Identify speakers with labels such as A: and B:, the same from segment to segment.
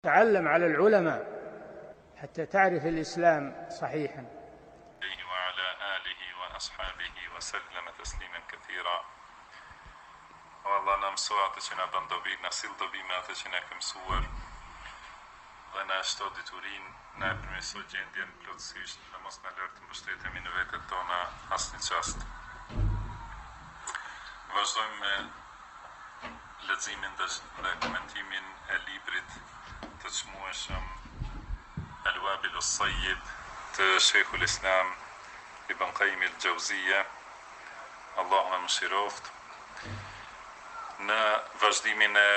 A: تعلم على العلماء حتى تعرف الإسلام صحيحا.
B: وعلى آله وأصحابه وسلم تسليما كثيرا. والله na mësua atë që na bën dobi, na sill dobi me atë që na ka mësuar dhe na shto diturin, na e përmirësoj gjendjen plotësisht dhe mos na lër të mbështetemi në vetët tona asnjë çast. Vazhdojmë me leximin dhe komentimin e librit të çmueshëm Al-Wabil As-Sayyib të Sheikhul Islam Ibn Qayyim al-Jawziyja, Allahu më mëshiroft. Në vazhdimin e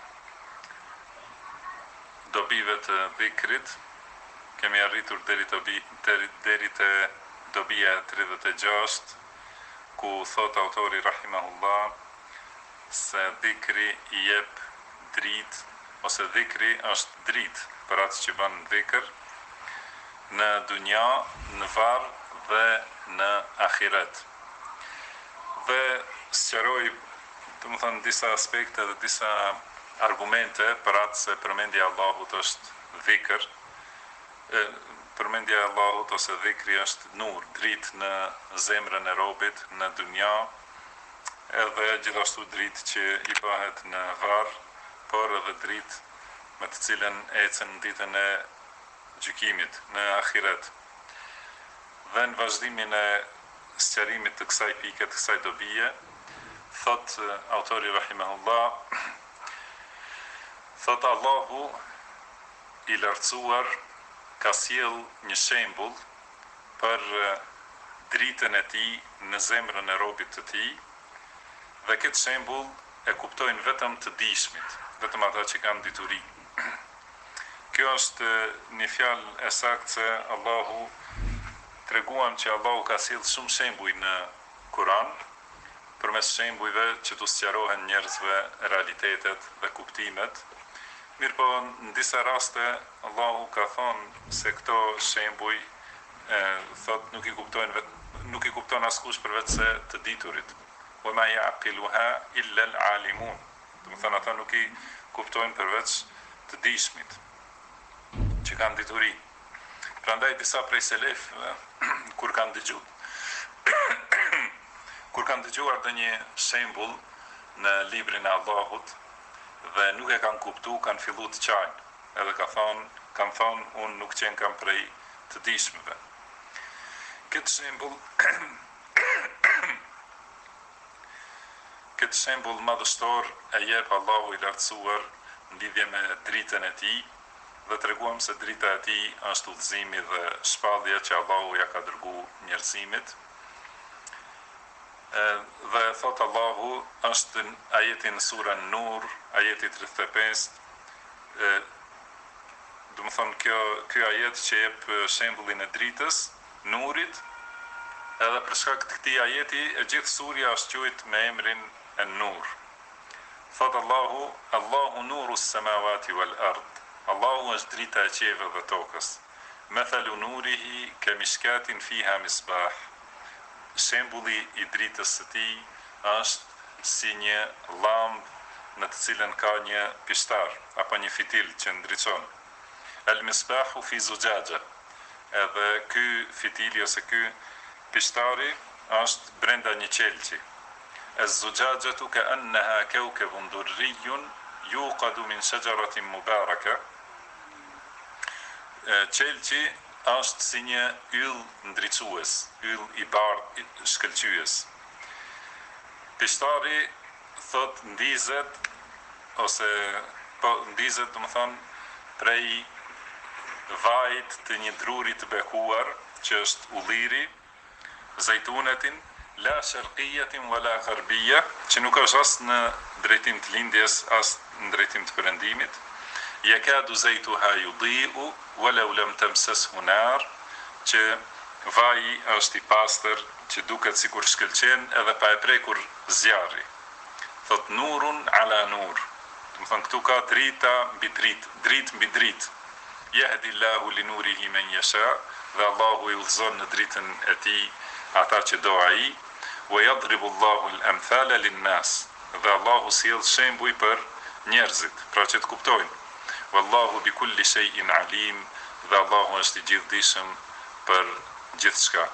B: dobive të dhikrit, kemi arritur deri te dobia 36, ku thot autori rahimahullah se dhikri I jep dritë, ose dhikri është dritë për atë që bën dhikr në dunja, në varr dhe në ahiret. Dhe sqaroj, domethënë, disa aspekte dhe disa argumente për atë se përmendja e Allahut është dhikr. Përmendja e Allahut ose dhikri është nur, dritë në zemrën e robit në dunja, edhe gjithashtu dritë që I bëhet në varr, por edhe dritë me të cilën ecën në ditën e gjykimit në ahiret. Dhe në vazhdimin e sqarimit të kësaj pike, të kësaj dobie, thot autori rahimahullah, thot Allahu I lartësuar ka sjell një shembull për dritën e tij në zemrën e robit të tij, dhe këtë shembull e kuptojnë vetëm të dijshmit, vetëm ata që kanë dituri. Kjo është një fjalë e saktë se Allahu treguam që Allahu ka sjell shumë shembuj në Kur'an, përmes shembujve që t'u sqarohen njerëzve realitetet dhe kuptimet. Mirëpo në disa raste Allahu ka thonë se këto shembuj thot nuk I kupton askush përveç se të diturit. Wa ma yaqiluha illa al-alimun. Domethënë ata nuk I kuptojnë përveç të dijshmit, që kanë dituri. Prandaj disa prej selefëve kur kanë dëgjuar ndonjë shembull në librin e Allahut dhe nuk e kanë kuptuar, kanë filluar të qajnë, edhe kanë thonë unë nuk qenë kam prej të dijshmëve. Këtë shembull madhështor e jep Allahu I lartësuar në lidhje me dritën e tij, dhe treguam se drita e tij është udhëzimi dhe shpallja që Allahu ja ka dërguar njerëzimit. Dhe thot Allahu, është ajeti në surën Nur, ajeti 35, domethënë kjo ajet që jep shembullin e dritës, nurit, edhe për shkak të këtij ajeti e gjithë surja është quajtur me emrin e Nur. Thot Allahu, Allahu nuru s-samawati wal ard. Allahu është drita e qiellit dhe tokës. Mathalu nurihi kamishkatin fiha misbah. Shembulli I dritës së tij është si një llambë në të cilën ka një pishtar apo një fitil që ndriçon. Al-misbahu fi zujaja. Edhe ky fitili ose ky pishtari është brenda një qelçi. Az-zujajatu ka'annaha kawkabun durriyun yuqadu min shajaratin mubaraka. Qelçi është si një yll ndriçues, yll I bardhë, shkëlqyes. Pishtari thot ndizet, ose ndizet domethënë prej vajit të një druri të bekuar, që është ulliri, zejtunetin, la sharqiyatin wala gharbiyya, që nuk është as në drejtim të lindjes, as në drejtim të perëndimit. Yakadu zaytuha yudhi'u walau lam tamsashu nar, që vaji është I pastër, që duket sikur shkëlqen edhe pa e prekur zjarri. Thot nurun ala nur. Domethënë këtu ka drita mbi dritë, dritë mbi dritë. Yahdi Allahu li nurihi man yasha, dhe Allahu I udhëzon në dritën e tij ata që do ai. Wa yadribu Allahu al-amthala lin-nas. Dhe Allahu sjell shembuj për njerëzit, pra që të kuptojnë. wallahu bi kulli shay'in alim, dhe Allahu është i gjithdijshëm për gjithçka.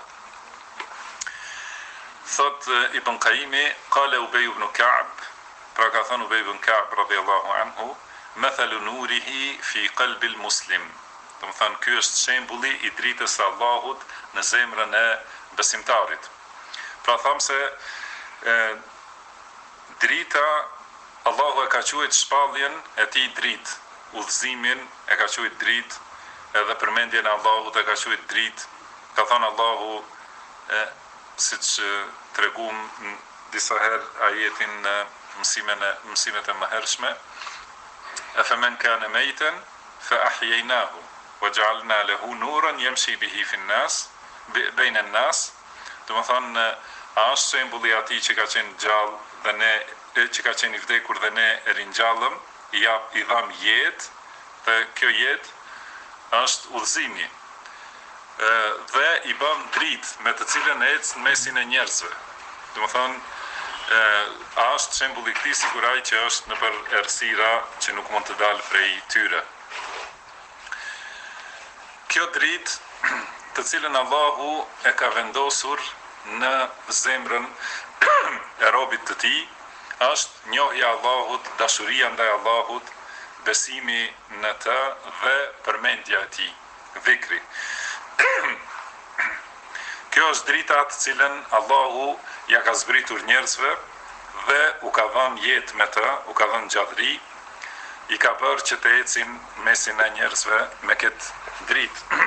B: Thot Ibn Qayyimi, qala Ubay ibn Ka'b, pra ka thënë Ubay ibn Ka'b radhiyallahu anhu, mathalu nurihi fi qalbi al-muslim. Do të thonë ky është shembulli i dritës së Allahut në zemrën e besimtarit. Pra tham se drita, Allahu e ka quajtur shpalljen e tij dritë, udhëzimin e ka quajtur dritë, edhe përmendjen e Allahut e ka quajtur dritë. Ka thënë Allahu, siç tregum disa herë ajetin në mësimet e mëhershme, afaman kana maytan fa ahyaynahu waja'alna lahu nuran yamshi bihi fi an-nas bayna an-nas. Do të thonë, është shembulli i atij që ka qenë gjallë dhe ne që ka qenë i vdekur dhe ne e ringjallëm, i dham jetë, dhe kjo jetë është udhëzimi. Dhe i bën dritë me të cilën ecë në mesin e njerëzve. Do të thonë, është shembulli i këtij siguraj që është nëpër errësira që nuk mund të dalë prej tyre. Kjo dritë, të cilën Allahu e ka vendosur në zemrën e robit të tij, është njohja e Allahut, dashuria ndaj Allahut, besimi në të dhe përmendja e tij, dhikri. Kjo është drita të cilën Allahu ja ka zbritur njerëzve dhe u ka dhënë jetë me të, u ka dhënë gjallëri, i ka bërë që të ecin mesin e njerëzve me këtë dritë.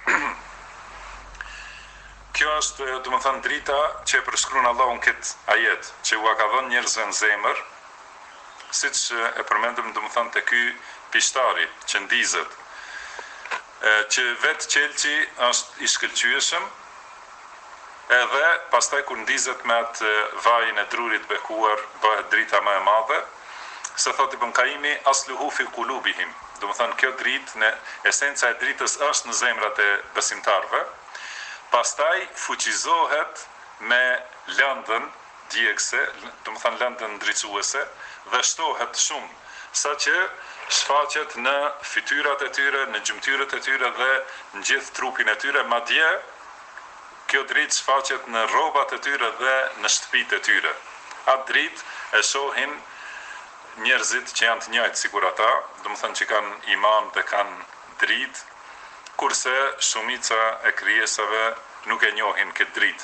B: Kjo është, do të thënë, drita që e përshkruan Allahu në këtë ajet, që u ka dhënë njerëzve në zemër, siç e përmendëm, do të thënë, te ky pishtari që ndizet, që vetë qelçi është i shkëlqyeshëm, edhe pastaj kur ndizet me atë vajin e drurit bekuar, bëhet drita më e madhe, se thot Ibn Qayyimi, asluhu fi qulubihim. Do të thënë, kjo dritë, në esenca e dritës është në zemrat e besimtarve, pastaj fuqizohet me lëndën djegëse, do të thënë lëndën ndriçuese, dhe shtohet shumë, saqë shfaqet në fytyrat e tyre, në gjymtyrët e tyre dhe në gjithë trupin e tyre, madje kjo dritë shfaqet në rrobat e tyre dhe në shtëpitë e tyre. Atë dritë e shohin njerëzit që janë të njëjtë sikur ata, do të thënë që kanë iman dhe kanë dritë, kurse shumica e krijesave nuk e njohin këtë dritë.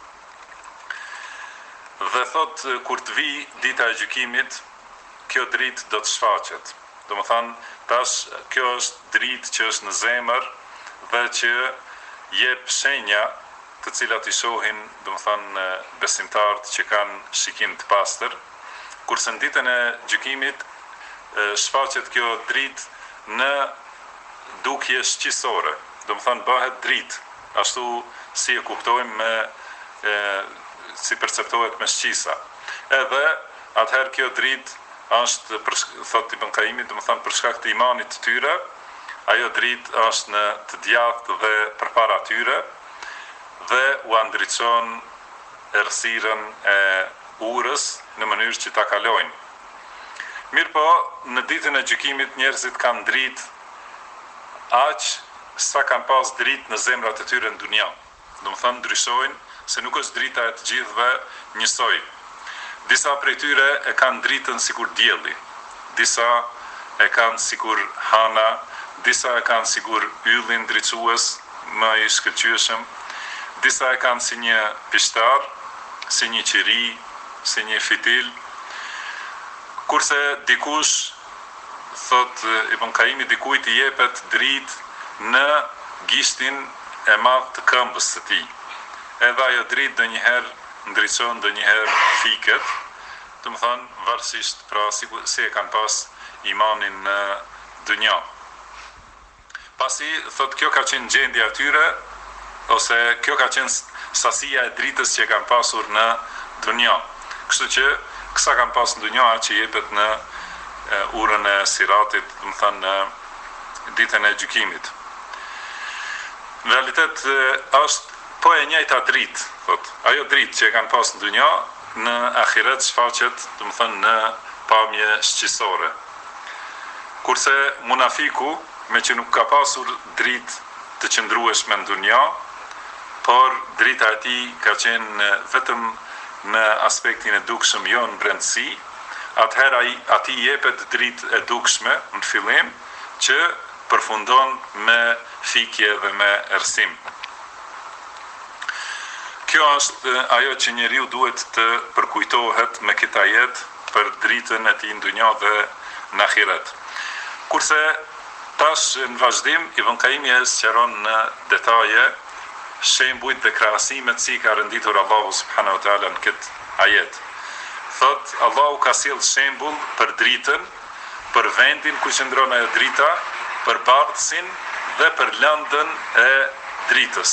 B: Dhe thot, kur të vi dita e gjykimit, kjo dritë do të shfaqet. Do të thënë, tash kjo është dritë që është në zemër dhe që jep shenja të cilat i shohin, do të thënë, besimtarët që kanë shikim të pastër, kurse në ditën e gjykimit shfaqet kjo dritë në dukje shqisore, do të thënë bëhet dritë, ashtu si e kuptojmë si perceptohet me shqisa. Edhe atëherë kjo dritë është, thot Ibn Qayyimi, do të thënë për shkak të imanit të tyre, ajo dritë është në të djathtë dhe përpara tyre, dhe u ndriçon errësirën e urës në mënyrë që ta kalojnë. Mirë po, në ditën e gjykimit njerëzit kanë dritë aq sa kanë pas dritë në zemrat e tyre në dunja. Do të thënë ndryshojnë, se nuk është drita e të gjithëve njësoj. Disa prej tyre e kanë dritën sikur dielli, disa e kanë sikur hana, disa e kanë sikur yllin ndriçues më i shkëlqyeshëm, disa e kanë si një pishtar, si një qiri, si një fitil, kurse dikush, thot Ibn Qayyimi, dikujt i jepet dritë në gishtin e madh të këmbës së tij. Edhe ajo dritë ndonjëherë ndriçon, ndonjëherë fiket, do të thonë varësisht pra si e kanë pas imanin në dunja. Pasi thot kjo ka qenë gjendja e tyre, ose kjo ka qenë sasia e dritës që kanë pasur në dunja. Kështu që kësa kanë pas në dunja që jepet në urën e siratit, do të thënë në ditën e gjykimit. Në realitet është po e njëjta dritë, thot, ajo dritë që e kanë pas në dunja, në ahiret shfaqet, do të thënë në pamje shqisore. Kurse munafiku, me që nuk ka pasur dritë të qëndrueshme në dunja, por drita e tij ka qenë vetëm në aspektin e dukshëm, jo në brendësi, atëherë atij jepet dritë e dukshme në fillim që përfundon me fikje dhe me errësim. Kjo është ajo që njeriu duhet të përkujtohet me këtë ajet për dritën e tij në dunja dhe në ahiret. Kurse tash në vazhdim Ibn Qayyim e sqaron në detaje shembujt dhe krahasimet si ka renditur Allahu subhanahu wa taala në këtë ajet. Thot, Allahu ka sjell shembull për dritën, për vendin ku qëndron ajo drita, për bardhësin dhe për lëndën e dritës.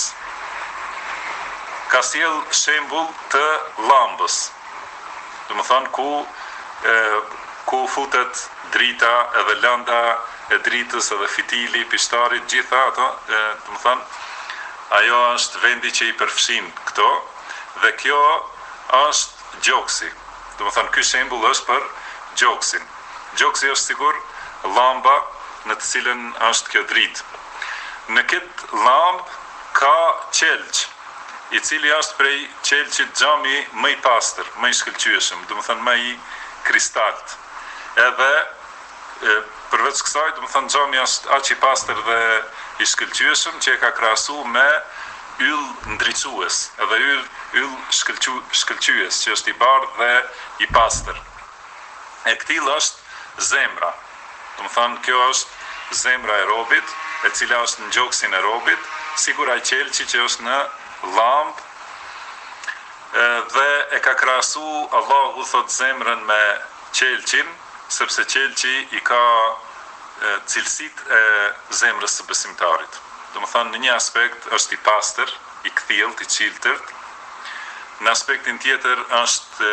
B: Ka sjell shembull të llambës. Do të thonë ku futet drita edhe lënda e dritës edhe fitili, pishtari, gjitha ato, do të thonë ajo është vendi që i përfshin këto dhe kjo është gjoksi. Do të thonë ky shembull është për gjoksin. Gjoksi është sigur llamba në të cilën është kjo dritë. Në këtë llambë ka qelç, i cili është prej qelçit xhami më i pastër, më i shkëlqyeshëm, do të thonë më i kristalt. Edhe përveç kësaj, do të thonë xhami është aq i pastër dhe i shkëlqyeshëm që e ka krahasuar me yll ndriçues, edhe yll shkëlqyes që është i bardhë dhe i pastër. E këtill është zemra. Do të thonë kjo është zemra e robit, e cila është në gjoksin e robit, sigur ai qelçi që është në llambë, dhe e ka krahasuar Allahu thot zemrën me qelçin, sepse qelçi i ka cilësitë e zemrës së besimtarit. Do të thonë në një aspekt është i pastër, i kthjellt, i çiltërt. Në aspektin tjetër është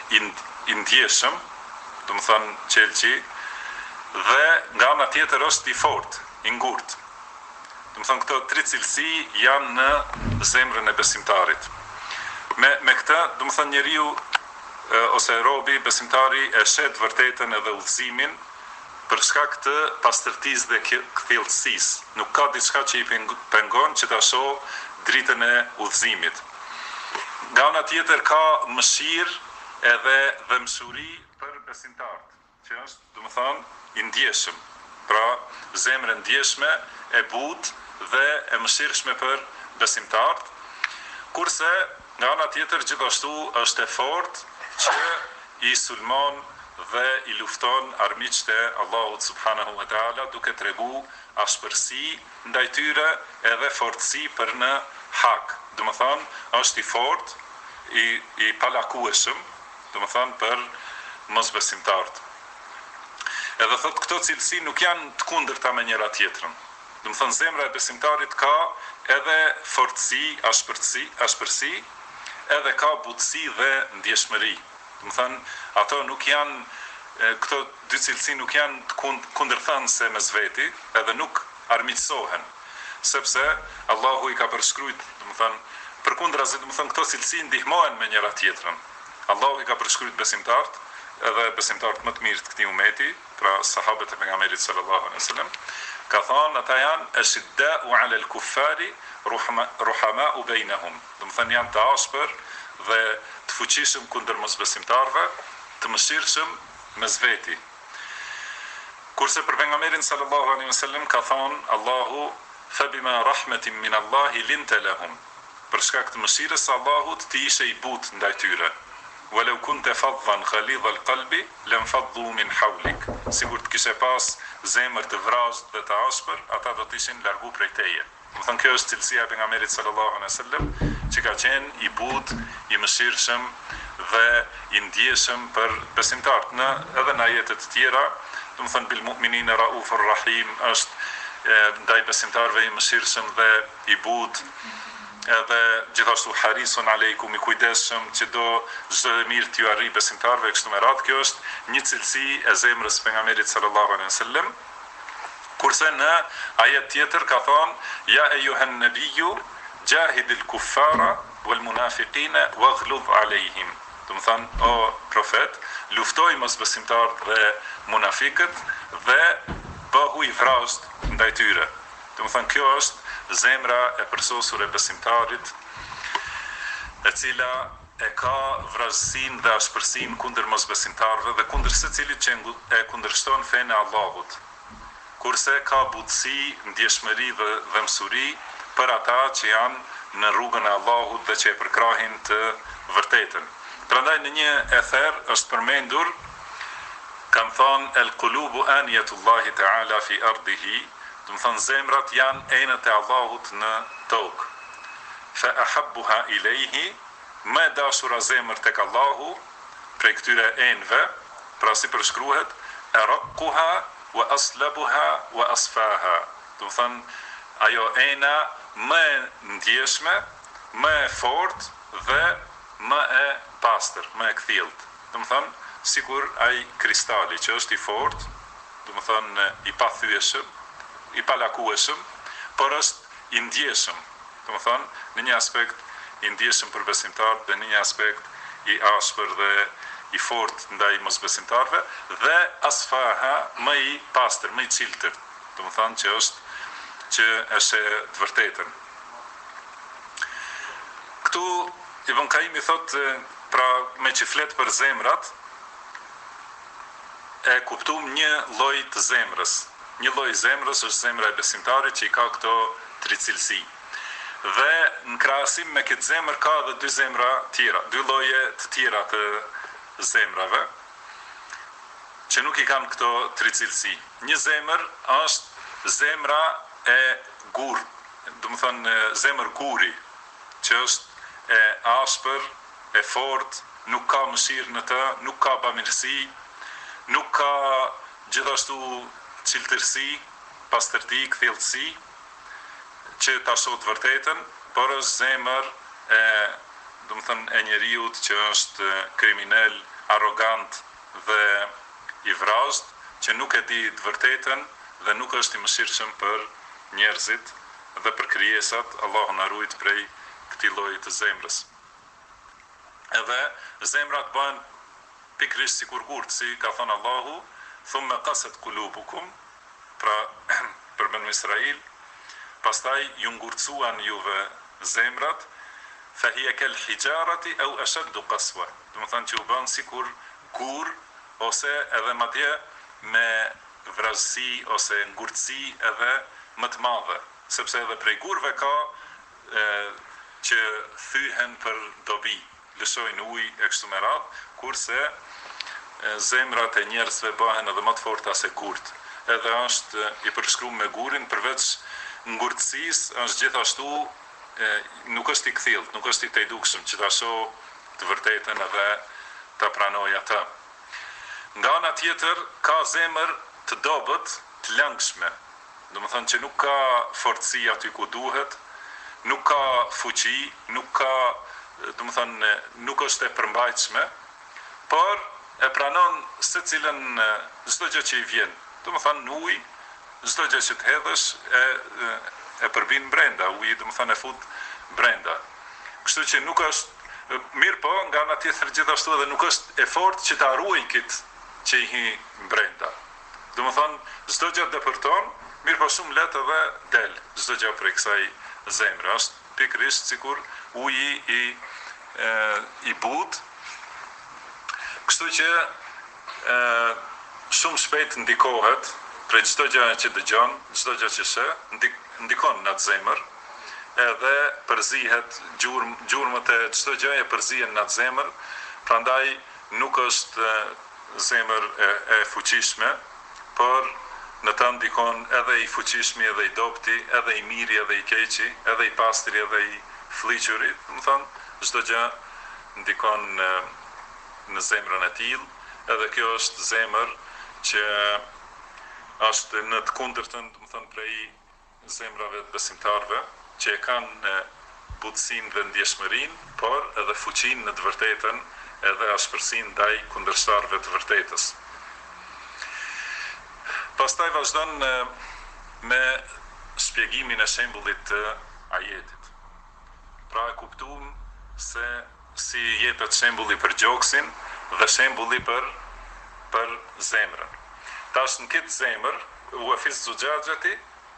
B: i ndjeshëm, do të thonë qelçi, dhe nga ana tjetër është i fortë, i ngurtë. Do të thonë këto tre cilësi janë në zemrën e besimtarit. Me këtë, do të thonë njeriu ose robi, besimtari e shet vërtetën edhe udhëzimin për shkak të pastërtisë dhe kthjellësisë. Nuk ka diçka që i pengon që ta shohë dritën e udhëzimit. Nga ana tjetër ka mëshirë edhe dëmshuri për besimtarët, që është, do të thonë, i ndjeshëm. Pra, zemrë ndjeshme, e butë dhe e mëshirshme për besimtarët, kurse nga ana tjetër gjithashtu është e fortë që i sulmon dhe i lufton armiqtë e Allahut subhanahu wa taala, duke tregu ashpërsi ndaj tyre edhe fortësi për në hak. Do të thonë, është i fortë, i palakueshëm, do të thonë për mosbesimtarët. Edhe thot këto cilësi nuk janë të kundërta me njëra tjetrën. Do të thonë zemra e besimtarit ka edhe fortësi, ashpërsi, edhe ka butësi dhe ndjeshmëri. Do të thonë ato nuk janë, këto dy cilësi nuk janë të kundërthanëse mes veti, edhe nuk armiqësohen, sepse Allahu i ka përshkruajt, do të thonë përkundrazi, do të thonë këto cilësi ndihmohen me njëra tjetrën. Allahu i ka përshkruajt besimtarët, edhe besimtarët më të mirë të këtij umeti, pra sahabët e pejgamberit sallallahu alaihi wasallam, ka thënë ata janë ashidda'u 'ala al-kuffari ruhama'u bainahum. Do të thonë janë të ashpër dhe të fuqishëm kundër mosbesimtarëve, të mëshirshëm mes veti. Kurse për pejgamberin sallallahu alaihi wasallam ka thënë Allahu fabima rahmatin min Allahi linta lahum. Për shkak të mëshirës së Allahut ti ishe i butë ndaj tyre. Walau kunta faddan ghalidh al-qalbi lanfaddu min hawlik. Sigur të kishe pas zemër të vrazhtë dhe të ashpër, ata do të ishin largu prej teje. Do të thonë kjo është cilësia e pejgamberit sallallahu alaihi wasallam, që ka qenë i butë, i mëshirshëm dhe i ndjeshëm për besimtarët. Edhe në ajete të tjera, do të thonë bil mu'minina raufur rahim, është ndaj besimtarëve i mëshirshëm dhe i butë, edhe gjithashtu harisun aleikum, i kujdesshëm që do çdo e mirë t'ju arrijë besimtarëve, kështu me radhë. Kjo është një cilësi e zemrës së pejgamberit sallallahu alaihi wasallam. Kurse në ajet tjetër ka thonë ja ejuhan nabiyyu jahidil kuffara wal munafiqina waghluz alejhim. Do të thonë o profet, luftoj mosbesimtarët dhe munafikët dhe bëhu i vrasht ndaj tyre. Do të thënë, kjo është zemra e përsosur e besimtarit, e cila e ka vrasësinë dhe ashpërsinë kundër mosbesimtarëve dhe kundër secilit që e kundërshton fenë e Allahut. Kurse ka butësi, ndjeshmëri dhe mësuri për ata që janë në rrugën e Allahut dhe që e përkrahin të vërtetën. Prandaj në një ether është përmendur, kanë thonë el qulubu aniyetullahi ta'ala fi ardihi, do të thonë zemrat janë enët e Allahut në tokë. Fa ahabbuha ilayhi, më e dashura zemër tek Allahu prej këtyre enëve, pra si përshkruhet araqquha wa aslabuha wa asfaha. Do të thonë ajo ena më e ndjeshme, më e fortë dhe më e pastër, më e kthillt. Do të thonë sikur ai kristali që është i fortë, do të thonë i pathyeshëm, i palakueshëm, por është i ndjeshëm. Do të thonë në një aspekt i ndjeshëm për besimtarët dhe në një aspekt i ashpër dhe i fortë ndaj mosbesimtarëve, dhe asfaha më i pastër, më i ciltër. Do të thonë që e sheh të vërtetën. Këtu Ibn Kaimi thotë, pra me që flet për zemrat, e kuptum një lloj të zemrës. Një lloj zemrës është zemra e besimtarit që i ka këto tri cilësi. Dhe në krahasim me këtë zemër ka edhe dy zemra tjera, dy lloje të tjera të zemrave, që nuk i kanë këto tri cilësi. Një zemër është zemra e gur, do të thonë zemër guri, që është e ashpër, e fortë, nuk ka mëshirë në të, nuk ka bamirësi, nuk ka gjithashtu ciltërsi, pastërti, kthjellësi, që ta shoh të vërtetën, por është zemër e, do të thënë, e njeriut që është kriminal, arrogant dhe i vrazhd, që nuk e di të vërtetën dhe nuk është i mëshirshëm për njerëzit dhe për krijesat. Allahu na ruaj prej këtij lloji të zemrës. Edhe zemrat bëhen pikërisht sikur gurt, si ka thënë Allahu, thumma qasat qulubukum, pra për Banu Israil, pastaj ju ngurtësuan juve zemrat, fa hiya kal hijarati aw ashaddu qaswa. Do të thonë që u bën sikur gur, ose edhe madje me vrasësi ose ngurtësi edhe më të madhe, sepse edhe prej gurve ka që thyhen për dobi, lëshojnë ujë e kështu me radhë, kurse zemrat e njerëzve bëhen edhe më të forta se gurt. Edhe është i përshkruar me gurin, përveç ngurtësisë, është gjithashtu nuk është i kthillt, nuk është i tejdukshëm që ta shoh të vërtetën edhe ta pranoj atë. Nga ana tjetër ka zemër të dobët, të lëngshme, do të thonë që nuk ka fortësi aty ku duhet, nuk ka fuqi, nuk ka, do të thonë, nuk është e përmbajtshme, por e pranon secilën çdo gjë që i vjen. Do të thonë në ujë, çdo gjë që të hedhësh e përbin brenda, uji do të thonë e fut brenda. Kështu që nuk është mirë, po nga ana tjetër gjithashtu edhe nuk është e fortë që ta ruaj këtë që i hi brenda. Do të thonë çdo gjë depërton, mirë po shumë lehtë edhe del çdo gjë prej kësaj zemre. Është pikërisht sikur uji i butë. Kështu që shumë shpejt ndikohet prej çdo gjë që dëgjon, çdo gjë që sheh, ndikon në atë zemër, edhe përzihet gjurmët e çdo gjëje përzihen në atë zemër, prandaj nuk është zemër e fuqishme, por në të ndikon edhe i fuqishmi, edhe i dobti, edhe i miri, edhe i keqi, edhe i pastri, edhe i fliquri. Do të thonë, çdo gjë ndikon në zemrën e tillë, edhe kjo është zemër që është në të kundërtën, do të thonë, prej zemrave të besimtarëve, që e kanë butësinë dhe ndjeshmërinë, por edhe fuqinë në të vërtetën, edhe ashpërsinë ndaj kundërshtarëve të vërtetës. Pastaj vazhdon me shpjegimin e shembullit të ajetit. Pra e kuptuam se si jetet shembulli për gjoksin dhe shembulli për zemrën. Tash në këtë zemër wa fi zujajati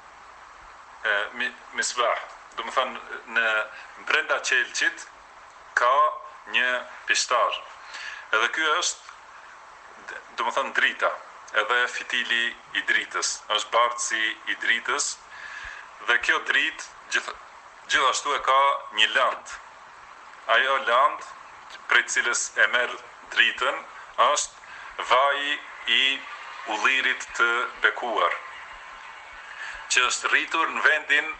B: misbah. Do të thënë në brenda qelçit ka një pishtar. Edhe ky është, do të thënë, drita, edhe fitili i dritës, është bardhësi i dritës, dhe kjo dritë gjithashtu e ka një land. Ajo land, prej cilës e merr dritën, është vaji i ullirit të bekuar, që është rritur në vendin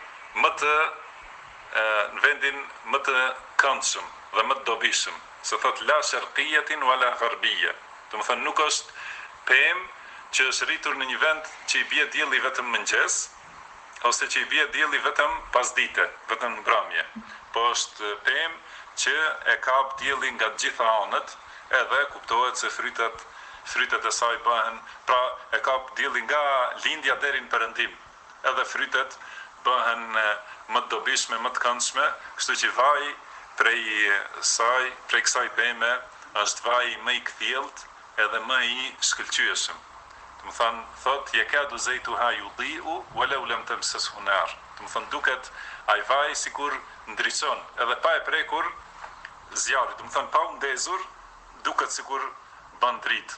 B: më të këndshëm dhe më të dobishëm. Se thot la sharqiyatin wala gharbiyya. Do të thënë nuk është pemë që është rritur në një vend që i bie dielli vetëm mëngjes, ose që i bie dielli vetëm pasdite, vetëm në mbrëmje. Po është pemë që e kap dielli nga të gjitha anët, edhe kuptohet se frytet e saj bëhen, pra e kap dielli nga lindja deri në perëndim. Edhe frytet bëhen më të dobishme, më të këndshme, kështu që vaji prej kësaj peme është vaji më i kthjellët edhe më i shkëlqyeshëm. Do të thënë, thot yakadu zaytuha yudhi'u walau lam tamsashu nar. Do të thënë duket ai vaji sikur ndriçon, edhe pa e prekur zjarri, do të thënë pa u ndezur, duket sikur bën dritë.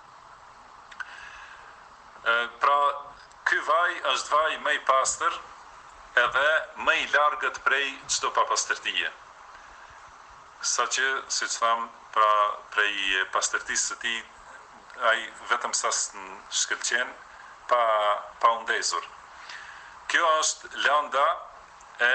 B: Pra ky vaj është vaji më i pastër edhe më i largët prej çdo papastërtie. Saqë, siç tham, pra prej pastërtisë së tij ai vetëm sa shkëlqen pa u ndezur. Kjo është landa e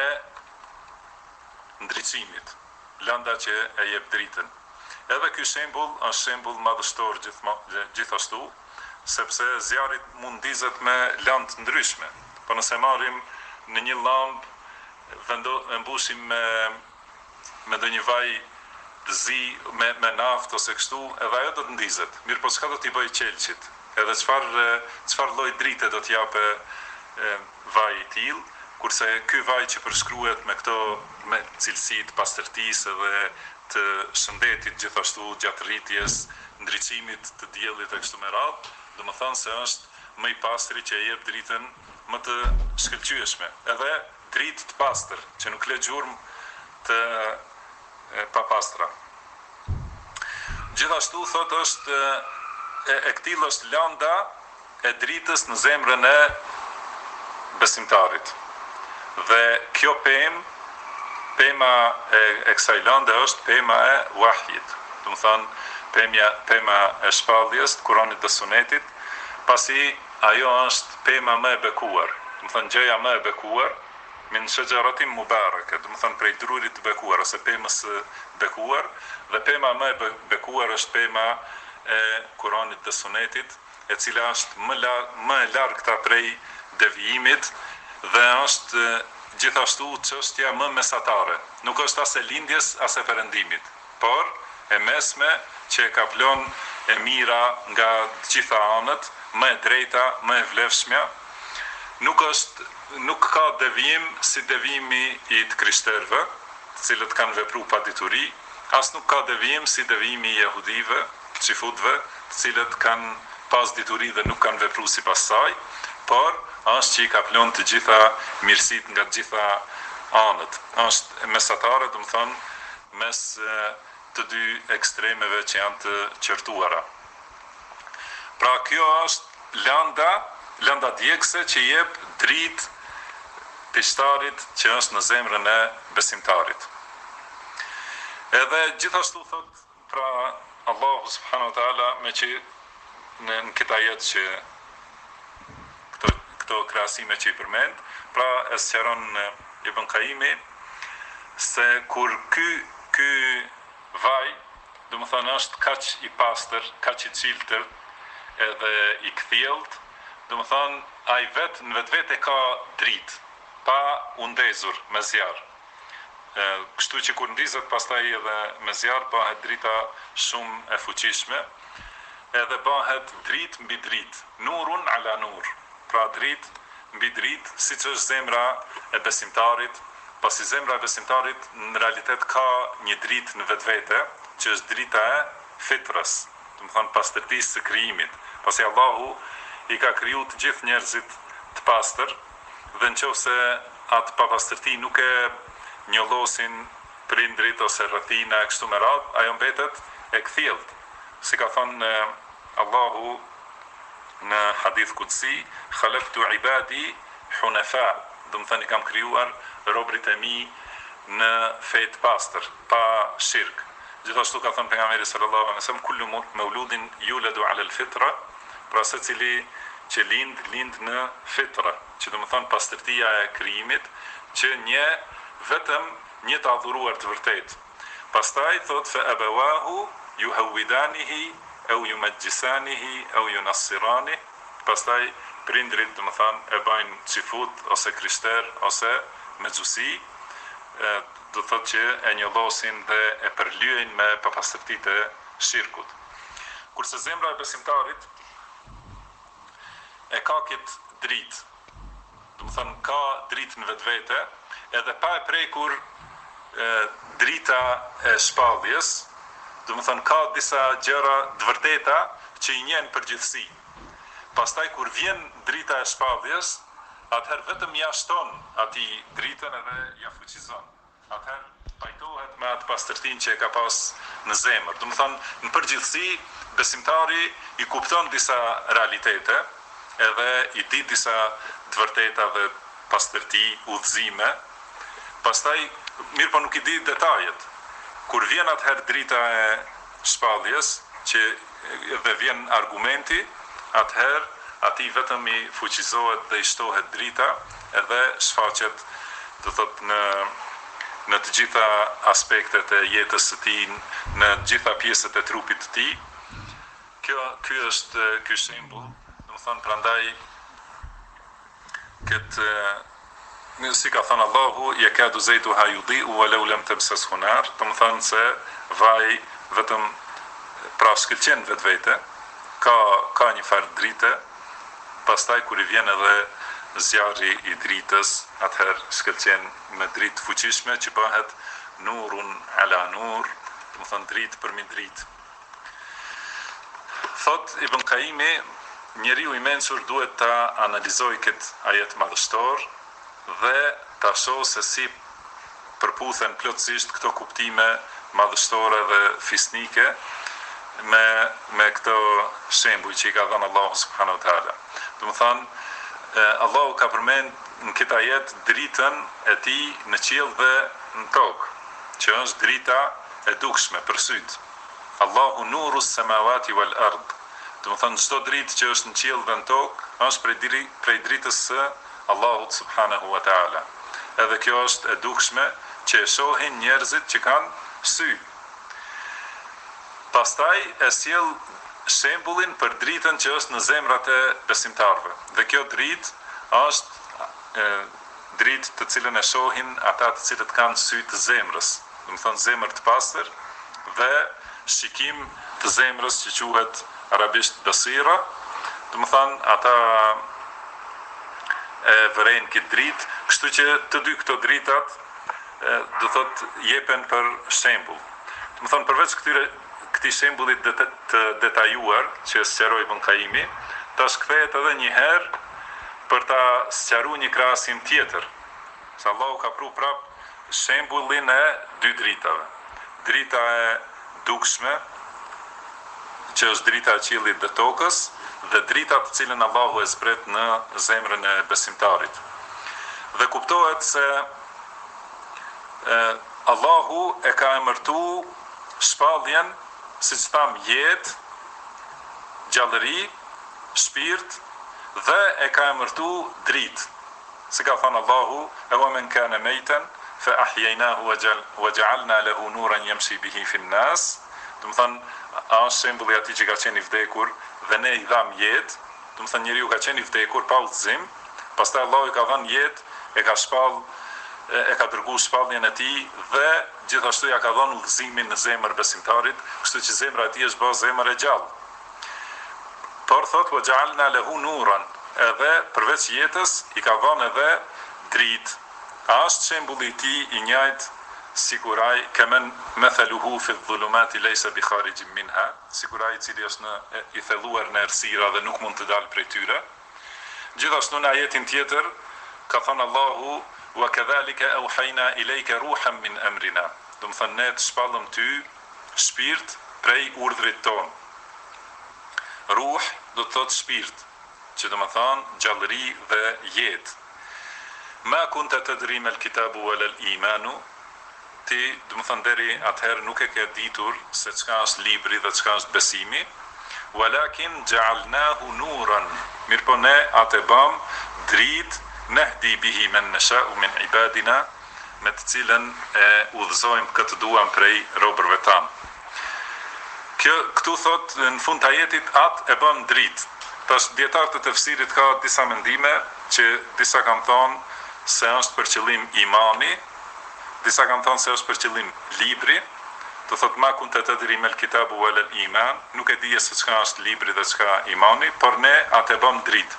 B: ndriçimit, landa që e jep dritën. Edhe ky shembull është shembull madhështor gjithashtu, sepse zjarri mund ndizet me landë të ndryshme. Po nëse marrim në një llambë e mbushim me ndonjë vaj të zi, me naftë ose kështu, edhe ajo do të ndizet. Mirë, po çka do t'i bëj qelçit? Edhe çfarë lloj drite do t'i japë vaji i tillë, kurse ky vaj që përshkruhet me cilësitë pastërtisë edhe të shëndetit, gjithashtu gjatë rritjes, ndriçimit të diellit e kështu me radhë, do të thënë se është më i pastri që e jep dritën më të shkëlqyeshme. Edhe dritë të pastër, që nuk lë gjurmë të papastra. Gjithashtu thot është e këtill është landa e dritës në zemrën e besimtarit. Dhe kjo pema e kësaj lande është pema e wahjit. Do të thënë pema e shpalljes të Kuranit dhe Sunetit, pasi ajo është pema më e bekuar. Do të thënë gjëja më e bekuar min shajaratin mubaraka, do të thënë prej drurit të bekuar ose pemës së bekuar, dhe pema më e bekuar është pema e Kuranit dhe Sunetit, e cila është më e largëta prej devijimit dhe është gjithashtu çështja më mesatare. Nuk është as e lindjes as e perëndimit, por e mesme që e kaplon e mira nga të gjitha anët, më e drejta, më e vlefshmja. Nuk ka devijim si devijimi i të krishterëve, të cilët kanë vepruar pa dituri, as nuk ka devijim si devijimi i jehudive, xifutëve, të cilët kanë pas dituri dhe nuk kanë vepruar sipas saj, por është që i kaplon të gjitha mirësitë nga të gjitha anët. Është mesatare, do të thonë, mes të dy ekstremeve që janë të qortuara. Pra kjo është landa djegëse që jep dritë pishtarit që është në zemrën e besimtarit. Edhe gjithashtu thot, pra Allahu subhanahu wa taala, me që në këtë ajet që këto krahasime që i përmend, pra e sqaron Ibn Qayimi se kur ky vaj, do të thënë, është kaq i pastër, kaq i çiltër edhe i kthjellët, do të thënë ai në vetvete ka dritë, pa u ndezur me zjarr. Kështu që kur ndizet pastaj edhe me zjarr, bëhet drita shumë e fuqishme, edhe bëhet dritë mbi dritë, nurun ala nur. Pra dritë mbi dritë, siç është zemra e besimtarit, pasi zemra e besimtarit në realitet ka një dritë në vetvete, që është drita e fitrës, do të thonë pastërtisë së krijimit. Pasi Allahu i ka kriju të gjithë njerëzit të pastër, dhe nëse atë papastërti nuk e njollosin prindrit ose rrethina e kështu me radhë, ajo mbetet e kthjellt. Si ka thënë Allahu në hadith kutsi, khalaqtu ibadi hunafa, do të thënë i kam krijuar robërit e mi në fe të pastër, pa shirk. Gjithashtu ka thënë pejgamberi sallallahu alaihi wasallam, kullu mauludin yuladu ala al-fitra, pra secili që lind në fitra, që do të thonë pastërtia e krijimit, që vetëm një të adhuruar të vërtet. Pastaj thot fa abawahu yuhawidanihi au yumajjisanihi au yunassirani, pastaj prindrit do të thonë e bajnë xifut ose krishter ose mexusi, do thotë që e njollosin dhe e përlyejnë me papastërtitë e shirkut. Kurse zemra e besimtarit e ka këtë dritë, do të thonë ka dritë në vetvete, edhe pa e prekur drita e shpalljes, do të thonë ka disa gjëra të vërteta që i njeh përgjithësi. Pastaj kur vjen drita e shpalljes, atëherë vetëm ja shton atij dritën edhe ja fuqizon. Atëherë pajtohet me atë pastërtinë që e ka pas në zemër. Do të thonë në përgjithësi besimtari i kupton disa realitete, edhe i di disa të vërteta dhe pastërti, udhëzime, pastaj mirë po nuk i di detajet. Kur vjen atëherë drita e shpalljes, që dhe vjen argumenti, atëherë ati vetëm i fuqizohet dhe i shtohet drita, edhe shfaqet, do thotë në të gjitha aspektet e jetës së tij, në të gjitha pjesët e trupit të tij. Ky është ky shembull, do të thonë prandaj si ka thënë Allahu, yakadu zaytuha yudhi'u walau lam tamsashu nar, do të thonë se vaj vetëm pra shkëlqen vetvete, ka një farë drite, pastaj kur i vjen edhe zjarri i dritës, atëherë shkëlqen me dritë fuqishme që bëhet nurun ala nur, do të thonë dritë përmi dritë. Thot Ibn Qayyimi, njeriu i mençur duhet ta analizojë këtë ajet madhështor dhe ta shohë se si përputhen plotësisht këto kuptime madhështore dhe fisnike me këto shembuj që i ka dhënë Allahu subhanahu wa taala. Do të thonë, Allahu ka përmend në këtë ajet dritën e tij në qiell dhe në tokë, që është drita e dukshme për syt. Allahu nuru samawati wal ard. Do të thonë çdo dritë që është në qiell dhe në tokë është prej dritës së Allahut subhanahu wa taala. Edhe kjo është e dukshme që e shohin njerëzit që kanë sy. Pastaj e sjell shembullin për dritën që është në zemrat e besimtarëve. Dhe kjo dritë është dritë të cilën e shohin ata të cilët kanë sy të zemrës, do të thonë zemër të pastër dhe shikim të zemrës që quhet arabisht basira, do të thonë ata e vërejnë këtë dritë, kështu që të dy këto dritat do thotë jepen për shembull. Do të thonë përveç këtij shembullit të detajuar që sqaroi Ibn Qayyimi, tash kthehet edhe një herë për ta sqaruar një krahasim tjetër. Se Allahu ka pru prap shembullin e dy dritave. Drita e dukshme, që është drita e qiellit dhe tokës, dhe drita të cilën Allahu e zbret në zemrën e besimtarit. Dhe kuptohet se Allahu e ka emërtuar shpalljen, siç tham, jetë, gjallëri, shpirt, dhe e ka emërtuar dritë. Si ka thënë Allahu, "Wa man kana maytan fa ahyaynahu wa ja'alna lahu nuran yamshi bihi fi an-nas." Do të thonë, është shembulli atij që ka qenë i vdekur dhe ne i dham jetë, do të thonë njeriu ka qenë i vdekur pa udhëzim, pastaj Allahu i ka dhënë jetë, e ka dërguar shpalljen e tij dhe gjithashtu ja ka dhënë udhëzimin në zemër besimtarit, kështu që zemra e tij është bërë zemër e gjallë. Por thot wa ja'alna lahu nuran, edhe përveç jetës i ka dhënë edhe dritë. Është shembulli i tij i njëjtë sikur ai kemen mathaluhu fi dhulumati laysa bi kharijin minha, sikur ai i cili është i thelluar në errësira dhe nuk mund të dalë prej tyre. Gjithashtu në ajetin tjetër ka thënë Allahu wa kadhalika awhayna ilayka ruhan min amrina. Do të thënë ne të shpallëm ty shpirt prej urdhrit ton. Ruh do të thotë shpirt, që do të thënë gjallëri dhe jetë. Ma kunta tadri mal kitabu wala al imanu, ti do të thënë deri atëherë nuk e ke ditur se çka është libri dhe çka është besimi. Walakin ja'alnahu nuran, mirë po ne atë bëm dritë, nehdi bihi men nasha'u min ibadina, me të cilën e udhëzojmë këtë duam prej robërve tanë. Këtu thot në fund të ajetit atë e bëm dritë. Tash dietarët e tefsirit ka disa mendime, që disa kanë thonë se është për qëllim imani, disa kanë thonë se është për qëllim libri. Do thot ma kunta tadri mal kitabu wala al iman, nuk e dije se çka është libri dhe çka imani, por ne atë bëm dritë.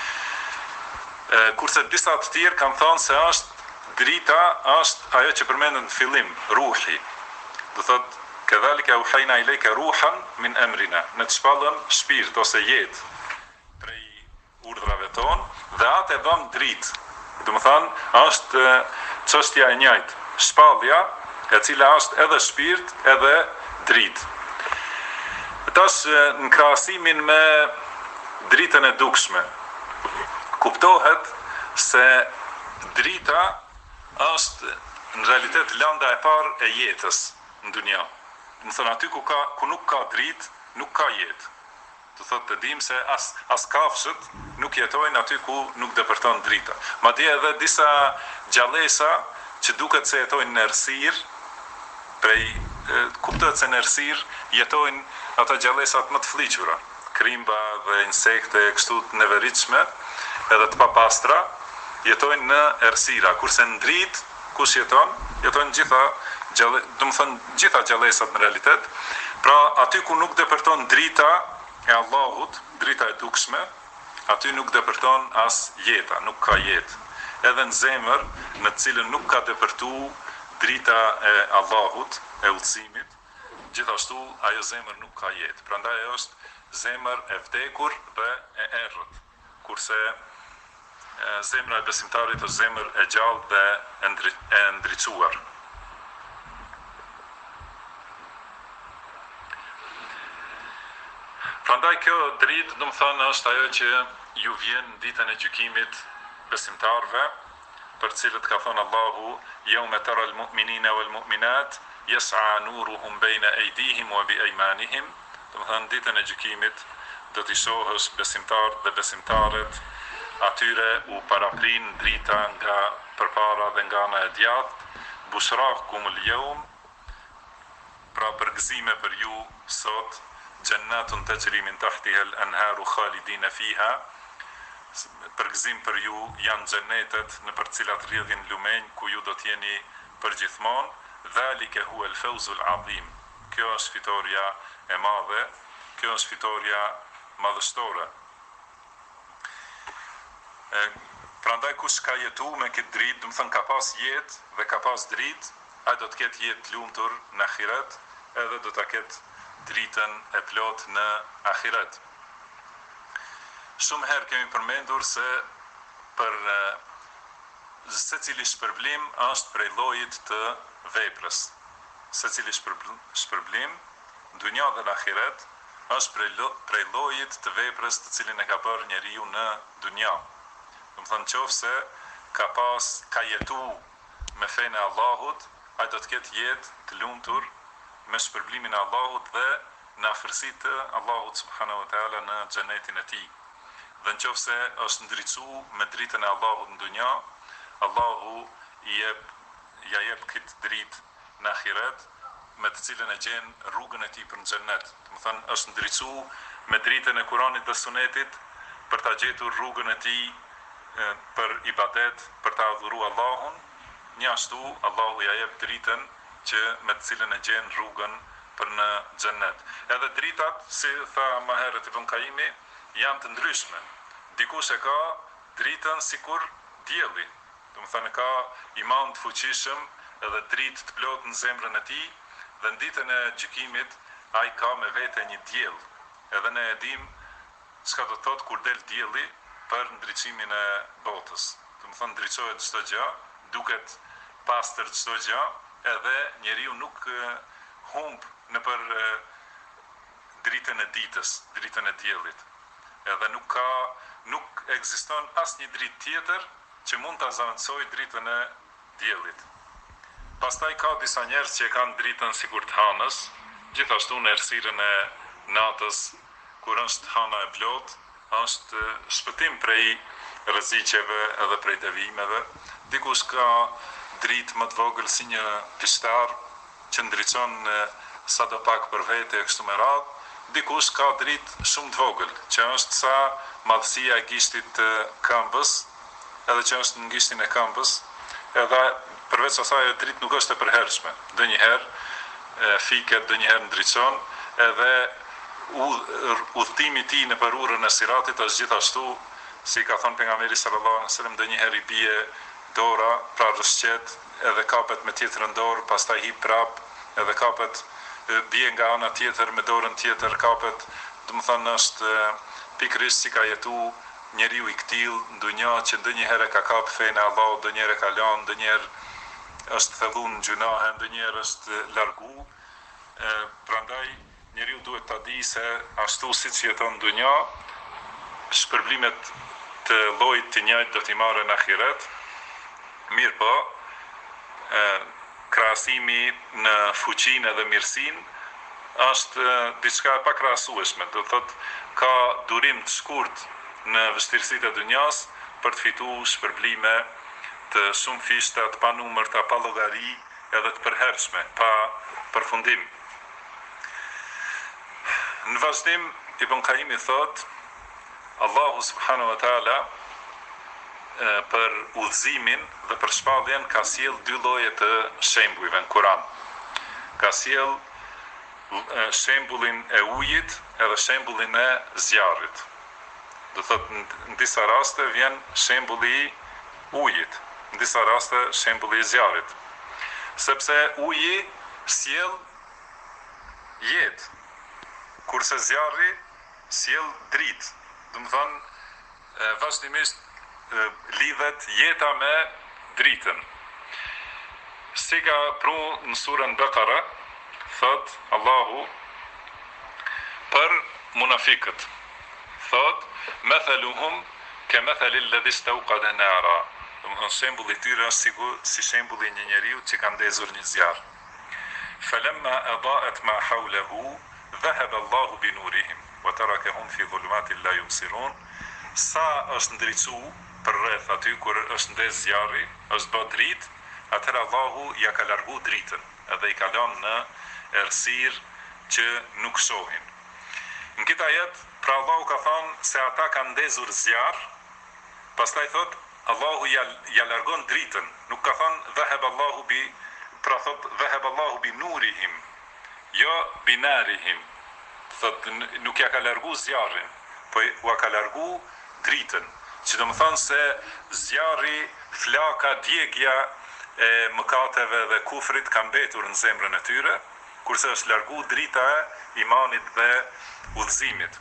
B: Kurse disa të tjerë kanë thonë se është drita është ajo që përmendet në fillim, ruhi. Do thot kadhalika awhayna ilayka ruhan min amrina, ne të shpallëm shpirt ose jetë prej urdhrave tonë dhe atë e bëm dritë. Do të thonë është çështja e njëjtë, shpallja e cila është edhe shpirt edhe dritë. Tash në krahasimin me dritën e dukshme, kuptohet se drita është në realitet lënda e parë e jetës në dunja. Më thënë aty ku nuk ka dritë, nuk ka jetë. Të thotë të dim se as kafshët nuk jetojnë aty ku nuk depërton drita. Madje edhe disa gjallësa që duket se jetojnë në errësirë, kuptohet se në errësirë jetojnë ata gjallësat më të fliqura, krimba dhe insekte kështu të neveritshme, edhe të papastra, jetojnë në errësira, kurse në dritë kush jetojnë gjitha gjallësat në realitet. Pra aty ku nuk depërton drita e Allahut, drita e dukshme, aty nuk depërton as jeta, nuk ka jetë. Edhe në zemër, në të cilën nuk ka depërtu drita e Allahut, e udhëzimit, gjithashtu ajo zemër nuk ka jetë. Prandaj është zemër e vdekur dhe e errët. Kurse zemra e besimtarit është zemër e gjallë dhe e ndriçuar. Prandaj kjo dritë, do të thënë, është ajo që ju vjen ditën e gjykimit besimtarve, për cilët ka thënë Allahu, yawma tara al-mu'minina wal-mu'minat yas'a nuruhum bayna aydihim wa bi aymanihim. Do të thënë ditën e gjykimit do t'i shohësh besimtarët dhe besimtaret, atyre u paraprin drita nga përpara dhe nga ana e djathtë, bushrakum al-yawm, pra përgëzime për ju sot, jannatun tajri min tahtiha al-anharu khalidina fiha, përgëzim për ju janë xhenetet në për cilat rrjedhin lumenj ku ju do të jeni përgjithmonë, dhalika huwa al-fawzu al-azim. Kjo është fitoria e madhe, kjo është fitoria madhështore. Prandaj kush ka jetu me këtë dritë, do të thënë ka pas jetë dhe ka pas dritë, ai do të ketë jetë lumtur në ahiret, edhe do ta ketë dritën e plot në ahiret. Shumë herë kemi përmendur se për secili shpërblim është prej llojit të veprës. Secili shpërblim, dunja dhe në ahiret, është prej llojit të veprës të cilin e ka bërë njeriu në dunja. Do të thënë qofse ka jetu me fenë e Allahut, ai do të ketë jetë të lumtur me shpërblimin e Allahut dhe në afërsitë të Allahut subhanahu wa taala në xhenetin e tij. Dhe nëse është ndriçu me dritën e Allahut në dunja, Allahu ja jep këtë dritë në ahiret, me të cilën e gjen rrugën e tij për në xhenet. Do të thënë është ndriçu me dritën e Kuranit dhe Sunetit për ta gjetur rrugën e tij për ibadet, për ta adhuruar Allahun. Njashtu Allahu ja jep dritën që me të cilën e gjen rrugën për në xhenet. Edhe dritat, si tha më herët Ibn Kaimi, janë të ndryshme. Dikush e ka dritën sikur dielli. Do të thënë ka iman të fuqishëm edhe dritë të plot në zemrën e tij, dhe në ditën e gjykimit ai ka me vete një diell, edhe ne e dim çka do thot kur del dielli për ndriçimin e botës. Do të thonë ndriçohet çdo gjë, duket pastër çdo gjë, edhe njeriu nuk humb nëpër dritën e ditës, dritën e diellit. Edhe nuk ekziston asnjë dritë tjetër që mund ta zavancojë dritën e diellit. Pastaj ka disa njerëz që kanë dritën sikur të hanës, gjithashtu në errësirën e natës, kur është hana e plot, është shpëtim prej rreziqeve edhe prej devijimeve. Dikush ka dritë më të vogël si një pishtar që ndriçon sadopak për vete e kështu me radhë. Dikush ka dritë shumë të vogël, që është sa madhësia e gishtit të këmbës, edhe që është në gishtin e këmbës, edhe përveç asaj e dritë nuk është e përhershme. Dënjëherë fiket, dënjëherë ndriçon, edhe udhtimi i tij nëpër urrën e Siratit është gjithashtu, si ka thënë pejgamberi sallallahu alaihi wasallam, dënjëherë i bie dora, pra rrëshqet, edhe kapet me tjetrën dorë, pastaj hip prap, edhe kapet, bie nga ana tjetër me dorën tjetër, kapet. Do të thonë është pikërisht si ka jetu njeriu i ktill në dunjë, që ndonjëherë ka kap fenë e Allahut, ndonjëherë ka lanë, ndonjëherë është thellur në gjunahe, ndonjëherë është largu. Prandaj njeriu duhet ta di se ashtu siç jeton në dunjë, shpërblimet të llojit të njëjtë do t'i marrë në ahiret. Mirë po, krahasimi në fuqinë dhe mirësinë është diçka e pakrahasueshme. Do thotë ka durim të shkurt në vështirësitë e dunjas për të fituar shpërblime të shumë fishta, të panumërta, pa llogari, edhe të përhershme, pa përfundim. Në vazhdim, Ibn Qayyim thot, Allahu subhanahu wa taala për udhëzimin dhe për shpalljen ka sjell dy lloje të shembujve në Kur'an. Ka sjell shembullin e ujit edhe shembullin e zjarrit. Do thot në disa raste vjen shembulli i ujit, në disa raste shembulli i zjarrit. Sepse uji sjell jetë, kurse zjarri sjell dritë. Do të thonë vazhdimisht lidhet jeta me dritën. Si ka pru në surën Bekara, thot Allahu për munafikët, thot mathaluhum kamathali alladhi istawqada nara. Do të thonë shembulli i tyre është si shembulli i një njeriu që ka ndezur një zjarr. Falamma adaat ma hawlahu dhahaba Allahu bi nurihim wa tarakahum fi dhulumatin la yubsirun. Sa është ndriçu për rreth aty kur është ndez zjarri, është bë dritë, atëherë Allahu ja ka largu dritën, edhe i ka lënë në errësirë që nuk shohin. Në këtë ajet, pra Allahu ka thënë se ata kanë ndezur zjarr, pastaj thot Allahu ja largon dritën, nuk ka thënë dhahaba Allahu bi, pra thot dhahaba Allahu bi nurihim, jo bi narihim. Thot nuk ja ka largu zjarrin, po ja ka largu dritën, që do më thonë se zjarri, flaka, djegja e mëkateve dhe kufrit ka mbetur në zemrën e tyre, kurse është largu drita e imanit dhe udhëzimit.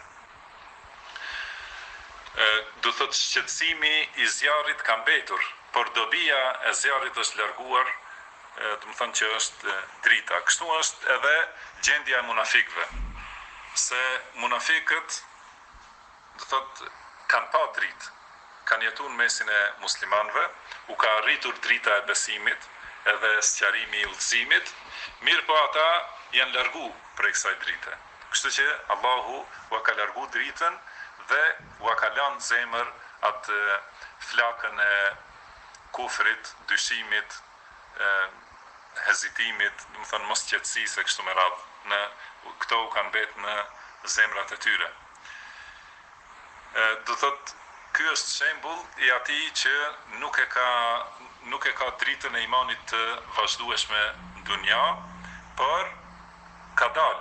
B: Do thotë shqetësimi i zjarrit ka mbetur, por dobia e zjarrit është larguar, do më thonë që është drita. Kështu është edhe gjendja e munafikëve, se munafikët do thotë kanë pa dritë, kanë jetuar në mesin e muslimanëve, u ka arritur drita e besimit edhe sqarimi i udhëzimit, mirë po ata janë largu prej kësaj drite. Kështu që Allahu u ka largu dritën dhe u ka lënë zemër atë flakën e kufrit, dyshimit, hezitimit, do të thonë mosqetësisë e kështu me radhë. Në këto u kanë mbetë në zemrat e tyre. Do thotë ky është shembull i atij që nuk e ka dritën e imanit të vazhdueshme në dunja, por ka dalë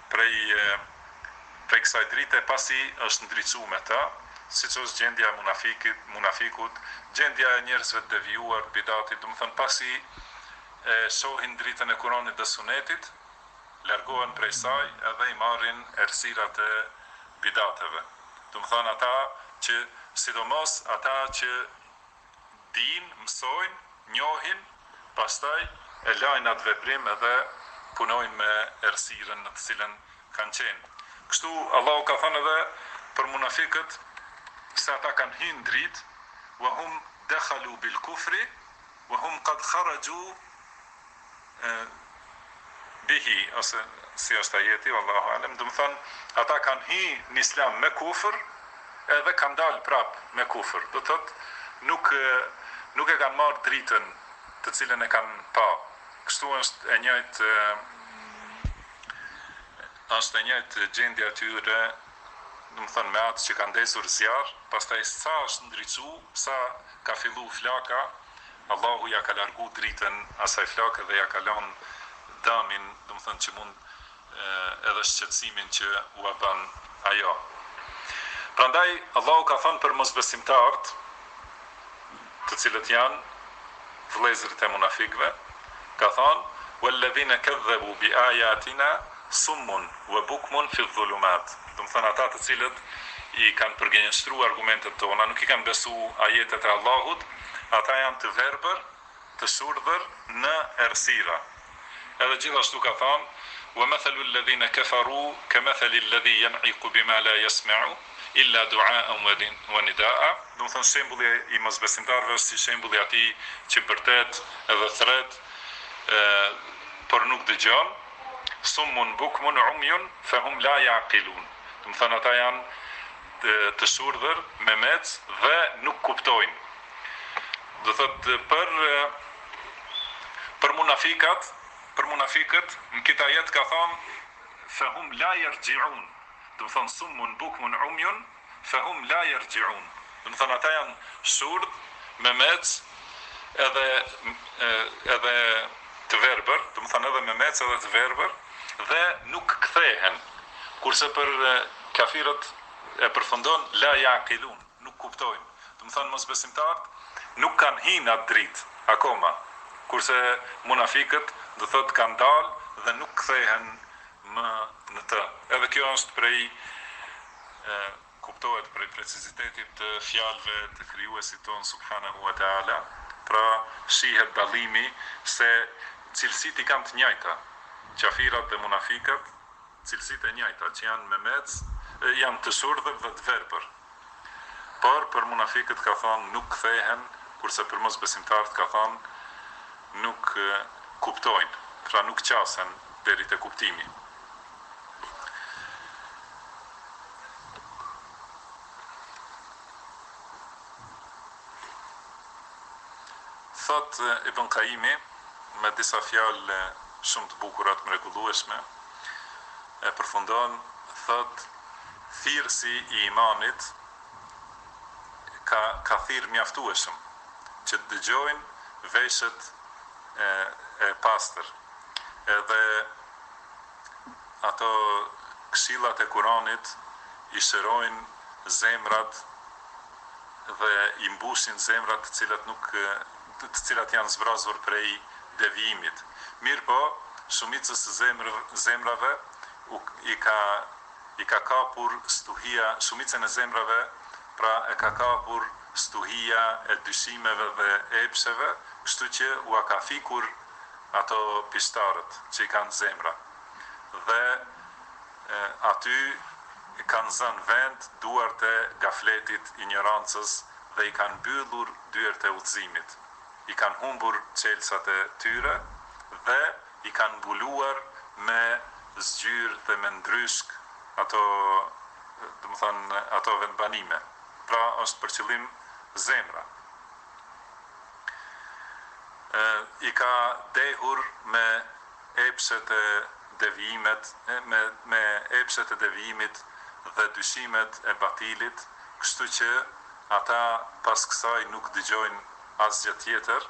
B: prej kësaj drite pasi është ndriçuar me ta, siç është gjendja e munafikut, gjendja e njerëzve të devijuar, bidatit, do të thonë pasi shohin dritën e Kuranit dhe Sunetit, largohen prej saj edhe i marrin errësirat e bidateve. Do të thonë ata që sidomos ata që dinë, mësojnë, njohin, pastaj e lajnë atë veprim edhe punojnë me errësirën në të cilën kanë qenë. Kështu Allahu ka thënë edhe për munafikët se ata kanë hyrë në dritë, wa hum dakhalu bil kufri wa hum qad kharaju bihi, ose si është ajeti, wallahu alem, do të thonë ata kanë hyrë në islam me kufër edhe kanë dalë prap me kufër. Do thotë nuk e kanë marrë dritën të cilën e kanë pa. Kështu është e njëjtë gjendja atyre, do të thonë me atë që kanë ndesur zjarr, pastaj sa është ndriçu, sa ka fillu flaka, Allahu ja ka largu dritën asaj flake dhe ja ka lënë damin, do të thonë që mund edhe shqetësimin që u bën ajo. Prandaj Allahu ka thënë për mosbesimtarët, të cilët janë vëllezërit e munafikëve, ka thënë walladhina kadhabu bi ayatina summun wa bukmun fi dhulumat. Do të thonë ata të cilët i kanë përgjigjëstruar argumentet tona, nuk i kanë besu ajetet e Allahut, ata janë të verbër, të surdhër në errësira. Edhe gjithashtu ka thënë wa mathalu alladhina kafaru kamathali alladhi yan'iqu bima la yasma'u illa du'a'an wa nida'a. Do të thonë shembulli i mosbesimtarëve është si shembulli i atij që bërtet edhe thret por nuk dëgjon. Summun bukmun umyun fahum la yaqilun. Do të thonë ata janë të surdhër, me mec dhe nuk kuptojnë. Do thotë për munafikët në këtë ajet ka thonë fahum la yarji'un. Do të thonë summun bukmun umyun fahum la yarji'un. Do të thonë ata janë surdh, me mec edhe të verbër, do të thonë edhe me mec edhe të verbër, dhe nuk kthehen. Kurse për kafirët e përfundon la yaqilun, nuk kuptojnë. Do të thonë mosbesimtarët nuk kanë hyrë atë dritë akoma. Kurse munafikët do thotë kanë dalë dhe nuk kthehen më në të. Edhe kjo është kuptohet prej precizitetit të fjalëve të krijuesit ton subhanahu wa taala. Pra shihet dallimi se cilësitë i kanë të njëjta. Qafirat dhe munafikët, cilësitë e njëjta që janë me mec, janë të surdhër dhe të verbër. Por për munafikët ka thonë nuk kthehen, kurse për mosbesimtarët ka thonë nuk kuptojnë, pra nuk qasen deri te kuptimi. Thot Ibn Qayyimi me disa fjalë shumë të bukura të mrekullueshme, e përfundon, thot thirrsi i imanit ka thirr mjaftueshëm që të dëgjojnë veshët e pastër, edhe ato këshillat e Kuranit i shërojnë zemrat dhe i mbushin zemrat të cilat janë zbrazur prej devijimit. Mirë po, shumicës zemrave i ka kapur stuhia, shumicën e zemrave pra e ka kapur stuhia e dyshimeve dhe epsheve, kështu që u ka fikur ato pishtarët që i kanë zemra. Dhe aty kanë zënë vend duart e gafletit, ignorancës, dhe i kanë mbyllur dyert e udhëzimit. I kanë humbur çelësat e tyre dhe i kanë mbuluar me zgjyrë dhe me ndryshk ato vendbanime. Pra është për qëllim zemra. I ka dehur me epshet e devijimit dhe dyshimet e batilit, kështu që ata pas kësaj nuk dëgjojnë asgjë tjetër.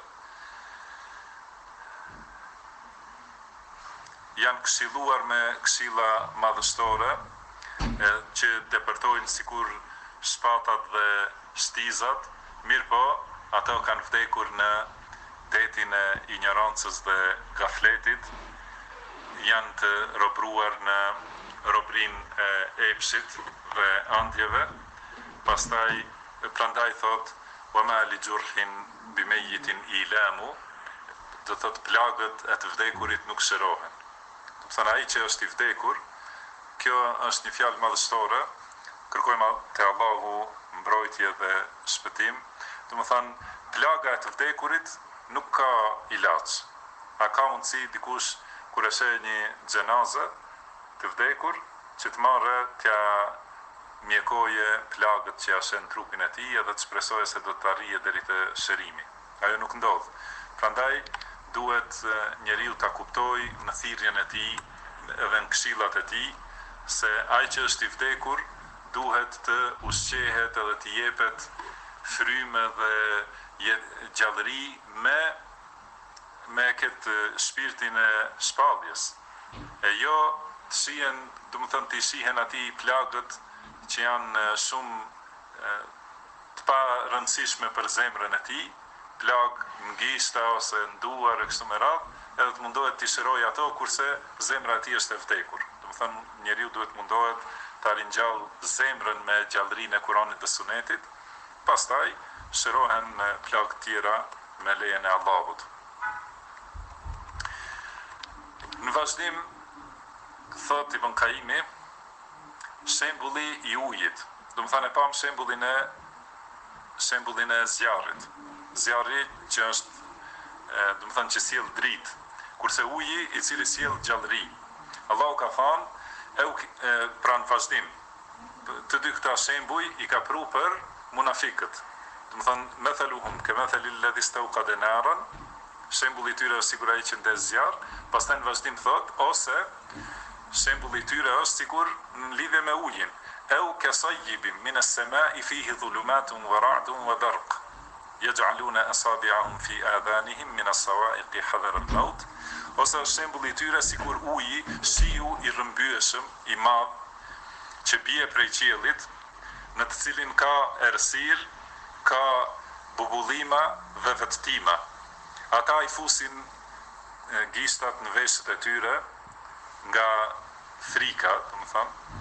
B: Janë këshilluar me këshilla madhështore që depërtojnë sikur shpatat dhe shtizat, mirë po, ato kanë vdekur në detin e ignorancës dhe gafletit, janë të robruar në robrin e epshit dhe andjeve. Pastaj prandaj thot wama li gjurhin bimejitin ilamu, do thot plagët e të vdekurit nuk shërohen. Do të thënë ai që është i vdekur, kjo është një fjalë madhështore, kërkojmë te Allahu mbrojtje dhe shpëtim. Do të thënë plaga e të vdekurit nuk ka ilaç. A ka mundësi dikush kur e sheh një xhenaze të vdekur që të marrë t'ja mjekoje plagët që jashen trupin e tij edhe të shpresojë se do të arrijë deri te shërimi. Ajo nuk ndodh. Prandaj duhet njeriu ta kuptojë në thirrjen e tij edhe në këshillat e tij se ai që është i vdekur duhet të ushqehet edhe të jepet frymë dhe gjallëri me këtë shpirtin e shpalljes. E jo të shihen, do të thënë të shihen atij plagët që janë shumë të pa rëndësishme për zemrën e tij, plagë ngishta ose nduar e kështu me radhë, edhe të mundohet të shërojë ato kurse zemra e tij është e vdekur. Do të thënë njeriu duhet mundohet ta ringjallë zemrën me gjallërinë e Kuranit dhe Sunetit, pastaj shërohen plagë tjera me lejen e Allahut. Në vazhdim thot Ibn Kaimi, shembulli i ujit. Do të thënë pam shembullin e zjarrit. Zjarri që është, do të thënë që sjell dritë, kurse uji i cili sjell gjallëri. Allahu ka thënë, pra në vazhdim, të dy këta shembuj i ka pru për munafikët. Do të thënë, mathaluhum kamathalil ladhi istawqada naran, shembulli i tyre është sikur ai që ndes zjarr, pastaj në vazhdim thot, ose shembulli i tyre është sikur në lidhje me ujin. Au kasajibin min as-sama'i fihi dhulumatun wa ra'dun wa barq. Yaj'aluna asabi'ahum fi adhanihim min as-sawa'iqi hadar al-maut. Ose shembulli i tyre sikur uji, shiu i rrëmbyeshëm, i madh, që bie prej qiellit, në të cilin ka errësirë, ka bubullima dhe vetëtima. Ata i fusin gishtat në veshët e tyre nga frika, do të thënë.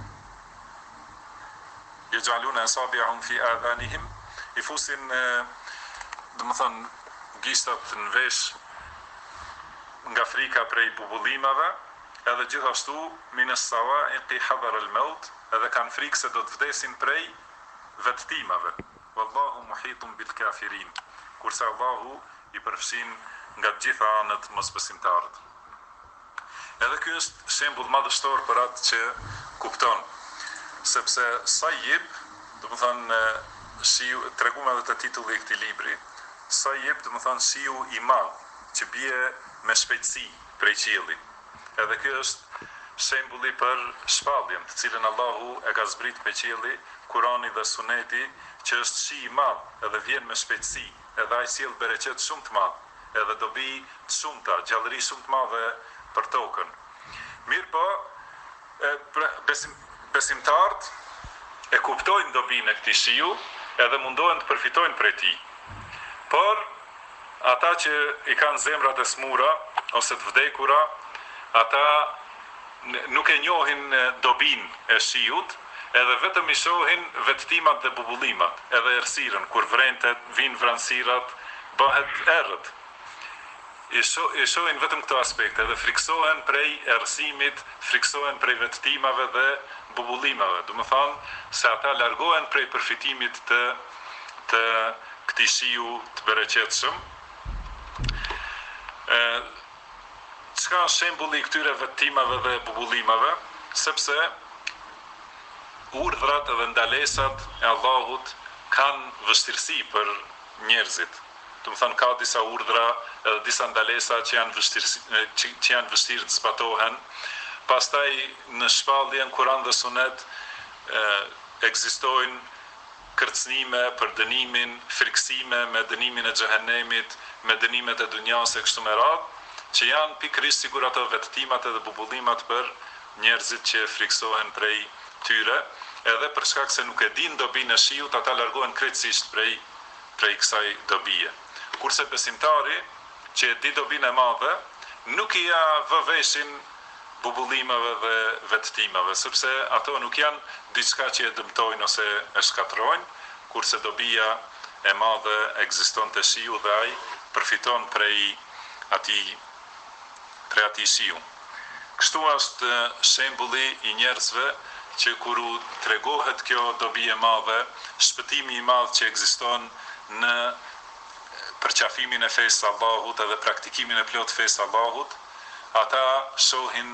B: Yaj'aluna asabi'ahum fi adhanihim, i fusin, do të thënë, gishtat në vesh nga frika prej bubullimave, edhe gjithashtu min as-sawa'iqi hadar al-maut, edhe kanë frikë se do të vdesin prej vetëtimave. Wallahu muhitun bil kafirin. Kurse Allahu i përfshin nga të gjitha anët mosbesimtarët. Edhe ky është shembull madhështor për atë që kupton, sepse sajib, do të thënë shiu, treguam edhe te titulli i këtij libri, sajib do të thënë shiu i madh që bie me shpejtësi prej qiellit. Edhe ky është shembulli për shpalljen, të cilën Allahu e ka zbrit pe qielli, Kurani dhe Suneti, që është shi i madh edhe vjen me shpejtësi, edhe ai sjell bereqet shumë të madh, edhe dobi të shumta, gjallëri shumë të madhe për tokën. Mirë po, besimtarët e kuptojnë dobinë e këtij shiu, edhe mundohen të përfitojnë prej tij. Por ata që i kanë zemrat e smura ose të vdekura, ata nuk e njohin dobinë e shiut, edhe vetëm i shohin vetëtimat dhe bubullimat, edhe errësirën, kur vrentet, vinë vranësirat, bëhet errët. I shohin vetëm këto aspekte dhe friksohen prej errësimit, friksohen prej vetëtimave dhe bubullimave. Do të thonë se ata largohen prej përfitimit të këtij shiu të bereqetshëm. Çka është shembulli i këtyre vetëtimave dhe bubullimave? Sepse urdhrat dhe ndalesat e Allahut kanë vështirësi për njerëzit. Do të thënë ka disa urdhra edhe disa ndalesa që janë vështirë të zbatohen. Pastaj në shpalljen Kur'an dhe Sunet ekzistojnë kërcënime për dënimin, friksime me dënimin e xhehenemit, me dënimet e dunjas e kështu me radhë, që janë pikërisht sigur ato vetëtimat edhe bubullimat për njerëzit që friksohen prej tyre, edhe për shkak se nuk e din dobinë e shiut, ata largohen krejtësisht prej kësaj dobie. Kurse besimtari që e di dobinë e madhe, nuk i ja vë veshin bubullimeve dhe vetëtimeve, sepse ato nuk janë diçka që e dëmtojnë ose e shkatrojnë, kurse dobia e madhe ekziston te shiu dhe ai përfiton prej atij shiu. Kështu është shembulli i njerëzve që kur u tregohet kjo dobi e madhe, shpëtimi i madh që ekziston në përqafimin e fesë së Allahut edhe praktikimin e plot fesë së Allahut, ata shohin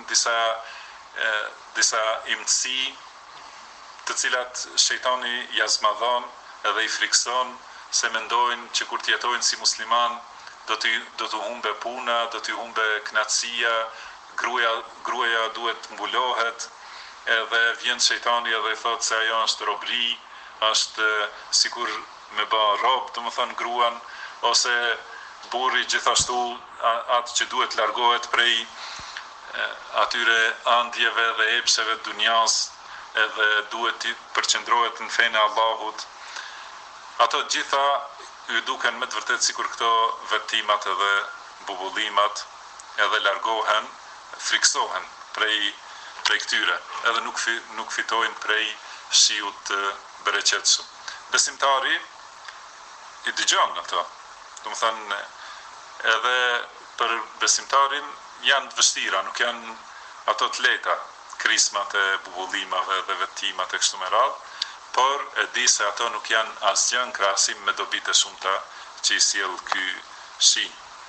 B: disa imtësi të cilat shejtani ja zmadhon edhe i frikson, se mendojnë që kur të jetojnë si musliman do të humbe puna, do të humbe knatësia, gruaja duhet mbulohet, edhe vjen shejtani edhe i thotë se ajo është robri, është sikur me bë rob, domethënë gruan, ose burri gjithashtu atë që duhet largohet prej atyre andjeve dhe epsheve të dunjas, edhe duhet të përqendrohet në fenë e Allahut. Ato gjitha ju duken me të vërtet sikur këto vettimat edhe bubullimat edhe largohen, friksohen prej këtyre, edhe nuk fitojnë prej shiut të bereqetshëm. Besimtari i dëgjon ato. Domethënë edhe për besimtarin janë të vështira, nuk janë ato të lehta, krismat e bubullimave dhe vettimat e kështu me radhë, por e di se ato nuk janë asgjë në krahasim me dobitë e shumta që i sjell ky shi.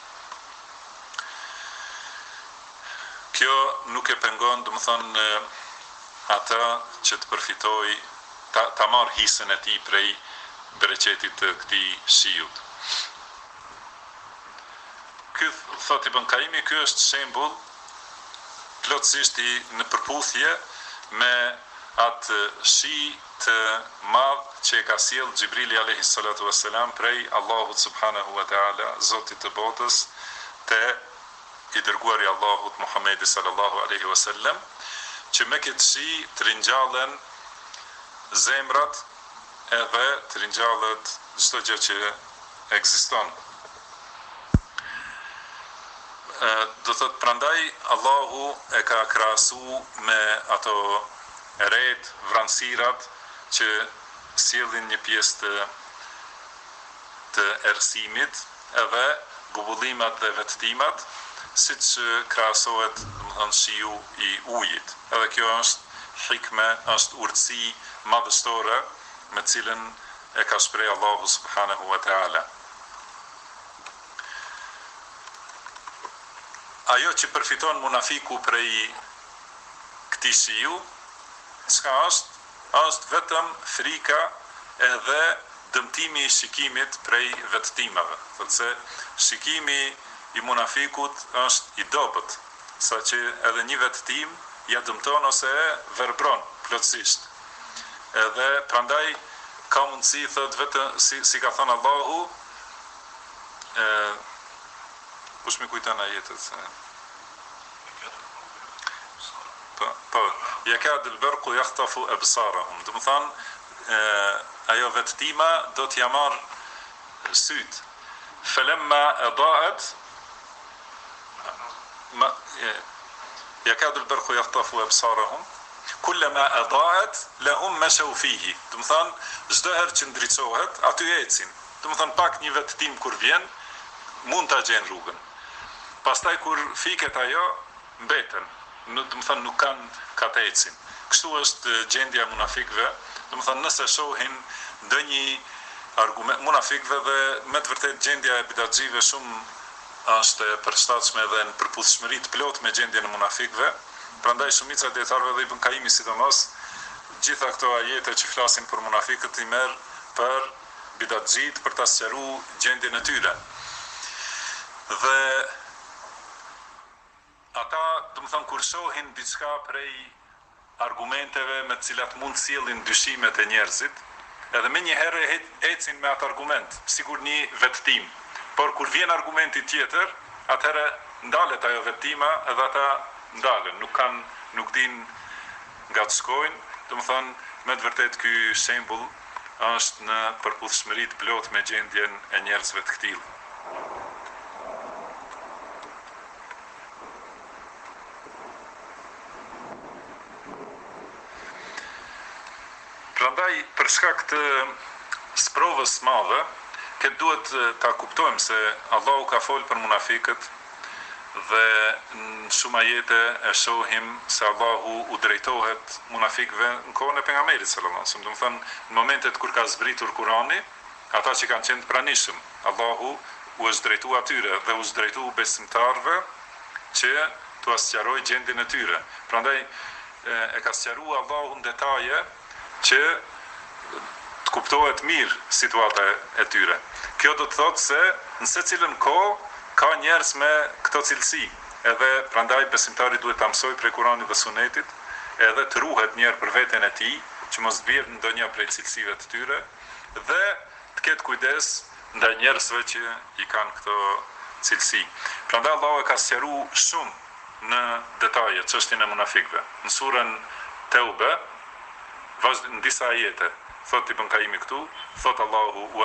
B: Kjo nuk e pengon, domethënë, ata që të përfitoj, ta marrë hisën e tij prej bereqetit të këtij shiut. Ky thot Ibn Kaimi, ky është shembull plotësisht në përputhje me atë shi të madh që e ka sjell Xhibrili alayhi salatu wassalam prej Allahut subhanahu wa taala, Zotit të botës, te i dërguari Allahut Muhammedi sallallahu alaihi wasallam, që me këtë shi të ringjallen zemrat edhe të ringjallet çdo gjë që ekziston. Do thot prandaj Allahu e ka krahasu me ato erejt, vranësirat që sjellin një pjesë të errësimit, edhe bubullimat dhe vettimat, siç krahasohet, domethënë, shiu i ujit. Edhe kjo është hikme, është urtësi madhështore me cilën e ka shprehë Allahu subhanahu wa taala. Ajo që përfiton munafiku prej këtij shiu, çka është vetëm frika edhe dëmtimi i shikimit prej vettimave. Thotë se shikimi i munafikut është i dobët, saqë edhe një vettim ja dëmton ose e verbron plotësisht. Edhe prandaj ka mundësi, thot vetëm si ka thënë Allahu, kush më kujton ajetet? Po, yakad al-barqu yakhtafu absarahum. Do të thonë, ajo vettima do t'ja marr syt. Falamma adaat yakad al-barqu yakhtafu absarahum kullama adaat lahum mashaw fihi. Do të thonë, çdo herë që ndriçohet, aty ecin. Do të thonë, pak një vettim kur vjen, mund ta gjejnë rrugën. Pastaj kur fiket ajo, mbeten. Do të thonë, nuk kanë ka të ecin. Kështu është gjendja e munafikëve. Do të thonë, nëse shohin ndonjë argument munafikëve, dhe me të vërtetë gjendja e bidatxive shumë është e përshtatshme dhe në përputhshmëri të plotë me gjendjen e munafikëve. Prandaj shumica e dietarëve dhe Ibn Kaimi sidomos, gjitha këto ajete që flasin për munafikët i merr për bidatxhit, për ta sqaruar gjendjen e tyre. Dhe ata, do të thonë, kur shohin diçka prej argumenteve me të cilat mund sjellin dyshimet e njerëzit, edhe me një herë ecin me atë argument, sikur një vettim. Por kur vjen argumenti tjetër, atëherë ndalet ajo vettima edhe ata ndalen, nuk din nga të shkojnë. Do të thonë, me të vërtetë ky shembull është në përputhshmëri të plotë me gjendjen e njerëzve të këtillë. Prandaj për shkak të sprovës madhe, këtë duhet ta kuptojmë se Allahu ka folë për munafikët dhe në shumë ajete e shohim se Allahu u drejtohet munafikëve në kohën e pejgamberit sallallahu alajhi wasallam. Do të thonë, në momentet kur ka zbritur Kurani, ata që kanë qenë pranishëm, Allahu u është drejtuar atyre dhe u është drejtuar besimtarëve që t'u sqaroj gjendjen e tyre. Prandaj e ka sqaruar Allahu në detaje që të kuptohet mirë situata e tyre. Kjo do të thotë se në secilën kohë ka njerëz me këto cilësi, edhe prandaj besimtari duhet ta mësoj prej Kuranit dhe Sunetit, edhe të ruhet njerë për veten e tij, që mos bjerë në ndonjë prej cilësive të tyre, dhe të ketë kujdes ndaj njerëzve që i kanë këto cilësi. Prandaj Allahu e ka sqaruar shumë në detaje çështjen e munafikëve. Në surën Teube, në disa ajete, thot Ibn Kaimi këtu, thot Allahu wa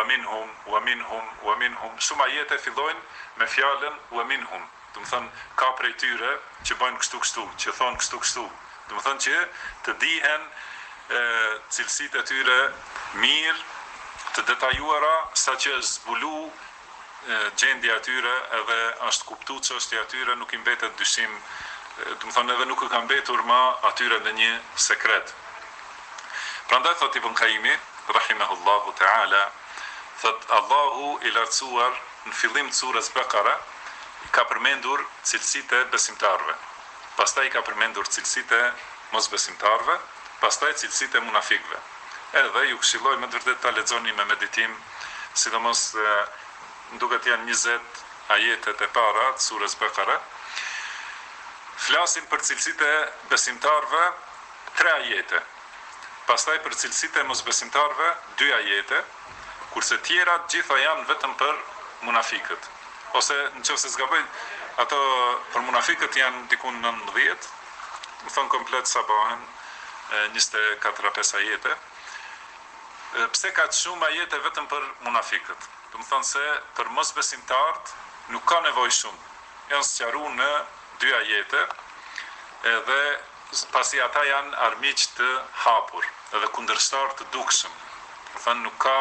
B: minhum, shumë ajete fillojnë me fjalën wa minhum. Do të thonë ka prej tyre që bëjnë kështu, që thonë kështu. Do të thonë që të dihen cilësitë e tyre mirë, të detajuara, saqë është zbulu gjendja e tyre edhe është kuptuar çështja e tyre, nuk i mbetet dyshim, do të thonë edhe nuk ka mbetur më atyre në një sekret. Prandaj thot Ibn Kaimi, rahimahullahu ta'ala, thot Allahu i lartësuar në fillim të surës Bekara ka përmendur cilësitë e besimtarëve. Pastaj ka përmendur cilësitë e mosbesimtarëve, pastaj cilësitë e munafikëve. Edhe ju këshilloj me vërtet ta lexoni me meditim, sidomos duket janë 20 ajetet e para të surës Bekara. Flasin për cilësitë e besimtarëve 3 ajete. Pastaj për cilësitë e mosbesimtarëve 2 ajete, kurse tjerat gjitha janë vetëm për munafikët. Ose nëse zgaboj, ato për munafikët janë diku 19, më thon komplet sabahen 24-5 ajete. Pse ka shumë ajete vetëm për munafikët? Do të thonë se për mosbesimtarët nuk ka nevojë shumë. Janë sqaruar në 2 ajete, edhe pasi ata janë armiq të hapur, edhe kundërshtar të dukshëm. Do thonë nuk ka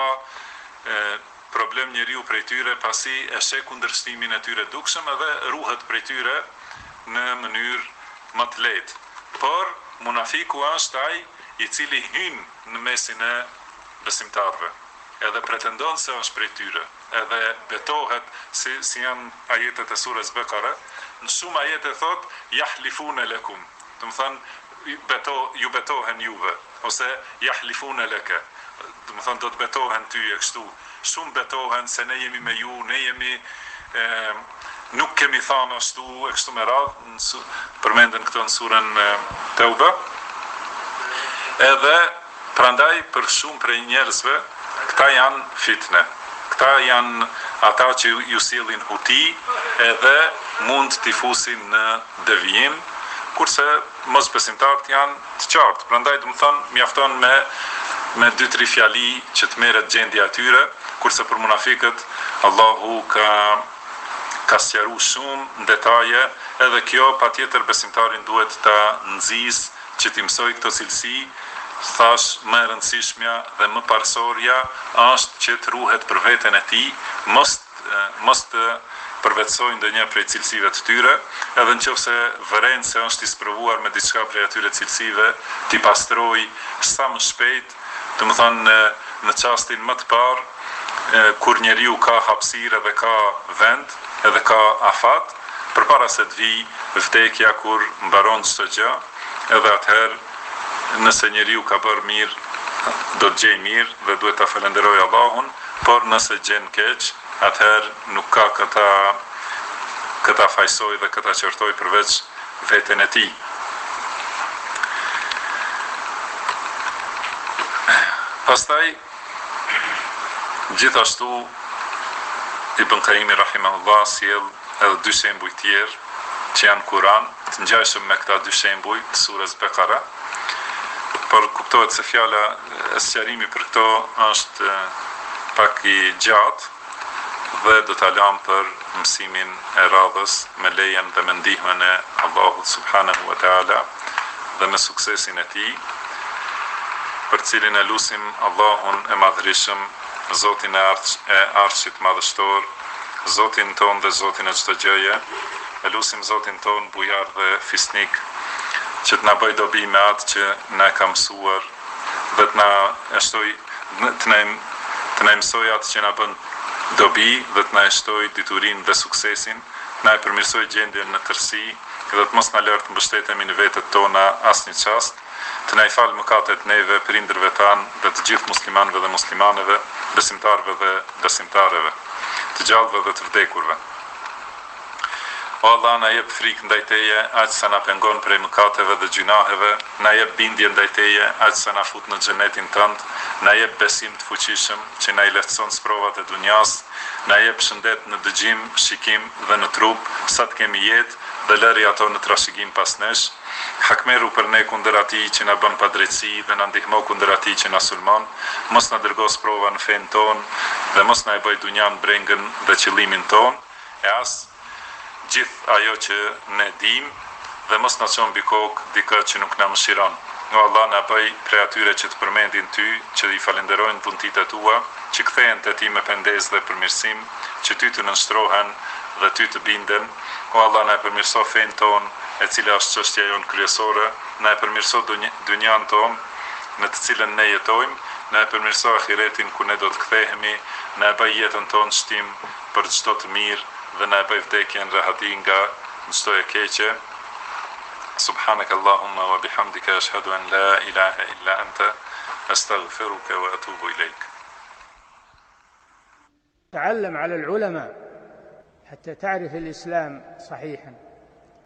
B: problem njeriu prej tyre pasi e sheh kundërshtimin e tyre dukshëm edhe ruhet prej tyre në mënyrë më të lehtë. Por munafiku është ai i cili hyn në mesin e besimtarëve, edhe pretendon se është prej tyre, edhe betohet si janë ajetet e surës Bekare, në shumë ajete thot yahlifune lekum. Do të thonë ju betohen juve, ose yahlifune leke. Do të thonë do të betohen ty e kështu. Shumë betohen se ne jemi me ju, ne jemi nuk kemi thënë ashtu e kështu me radhë, përmenden këto në surën Teube. Edhe prandaj për shumë prej njerëzve këta janë fitne. Këta janë ata që ju sillin huti edhe mund t'i fusin në devijim, kurse mosbesimtarët janë të qartë. Prandaj do të thonë mjafton me 2-3 fjali që të merret gjendja e tyre, kurse për munafikët Allahu ka sqaruar shumë në detaje, edhe kjo patjetër besimtarin duhet ta nxjisë që t'i mësoj këto cilësi. Thash më e rëndësishmja dhe më parsorja është që të ruhet për veten e tij, mos të përvetsojnë ndonjë prej cilësive të tyre, edhe nëse vëren se është i sprovuar me diçka prej atyre cilësive, t'i pastroj sa më shpejt, domethënë në çastin më të parë, kur njeriu ka hapësirë dhe ka vend, edhe ka afat, përpara se të vijë vdekja kur mbaron çdo gjë, edhe atëherë nëse njeriu ka bërë mirë, do të gjejë mirë dhe duhet ta falenderojë Allahun, por nëse gjen keq, atëherë nuk ka këta fajsoj dhe këta qërtoj përveç veten e tij. Pastaj, gjithashtu, Ibn Kaimi rahimahullah sjell edhe 2 shembuj tjerë që janë Kur'an, të ngjashëm me këta 2 shembuj të surës Bekara. Por kuptohet se fjala e sqarimi për këto është pak i gjatë dhe do ta lëm për mësimin e radhës me lejen dhe me ndihmën e Allahut subhanahu wa taala dhe me suksesin e tij. për cilin e lusim Allahun e madhërishëm, Zotin e Arshit madhështor, Zotin ton dhe Zotin e çdo gjëje. E lusim Zotin ton bujar dhe fisnik, që të na bëj dobi me atë që na ka mësuar dhe të na mësoj atë që na bën dobi dhe të na shtoj diturinë dhe suksesin, na e përmirësoj gjendjen në tërësi dhe të mos na lërë të mbështetemi në vetët tona asnjë çast, të na i falë mëkatet neve, prindërve tanë dhe të gjithë muslimanëve dhe muslimaneve, besimtarëve dhe besimtareve, të gjallëve dhe të vdekurve. O Allah, na jep frikë ndaj Teje, aq sa na pengon prej mëkateve dhe gjunaheve, na jep bindje ndaj Teje, aq sa na fut në xhenetin tënd, na jep besim të fuqishëm që na i lehtëson sprovat e dunjas, na jep shëndet në dëgjim, shikim dhe në trup, sa të kemi jetë dhe lëri ato në trashëgim pas nesh. Hakmeru për ne kundër atij që na bën padrejtësi dhe na ndihmo kundër atij që na sulmon, mos na dërgoj sprova në fen ton dhe mos na e bëj dunjan brengën dhe qëllimin ton, e as gjithë ajo që ne dim dhe mos na çon mbi kokë dikë që nuk na mëshiron. O Allah, na bëj prej atyre që të përmendin Ty, që i falenderojnë dhuntitë Tua, që kthehen te Ti me pendesë dhe përmirësim, që Ty të nënshtrohen dhe Ty të binden. O Allah, na e përmirëso fen ton, e cila është çështja jonë kryesore, na e përmirëso dunjan ton në të cilën ne jetojmë, na e përmirëso ahiretin ku ne do të kthehemi, na e bëj jetën tonë shtim për çdo të mirë dhe na e bëj vdekjen rahati nga çdo e keqe. Subhanak Allahumma wa bihamdika ashhadu an la ilaha illa anta astaghfiruka wa atubu ilayk.
A: تعلم على العلماء حتى تعرف الإسلام صحيحا.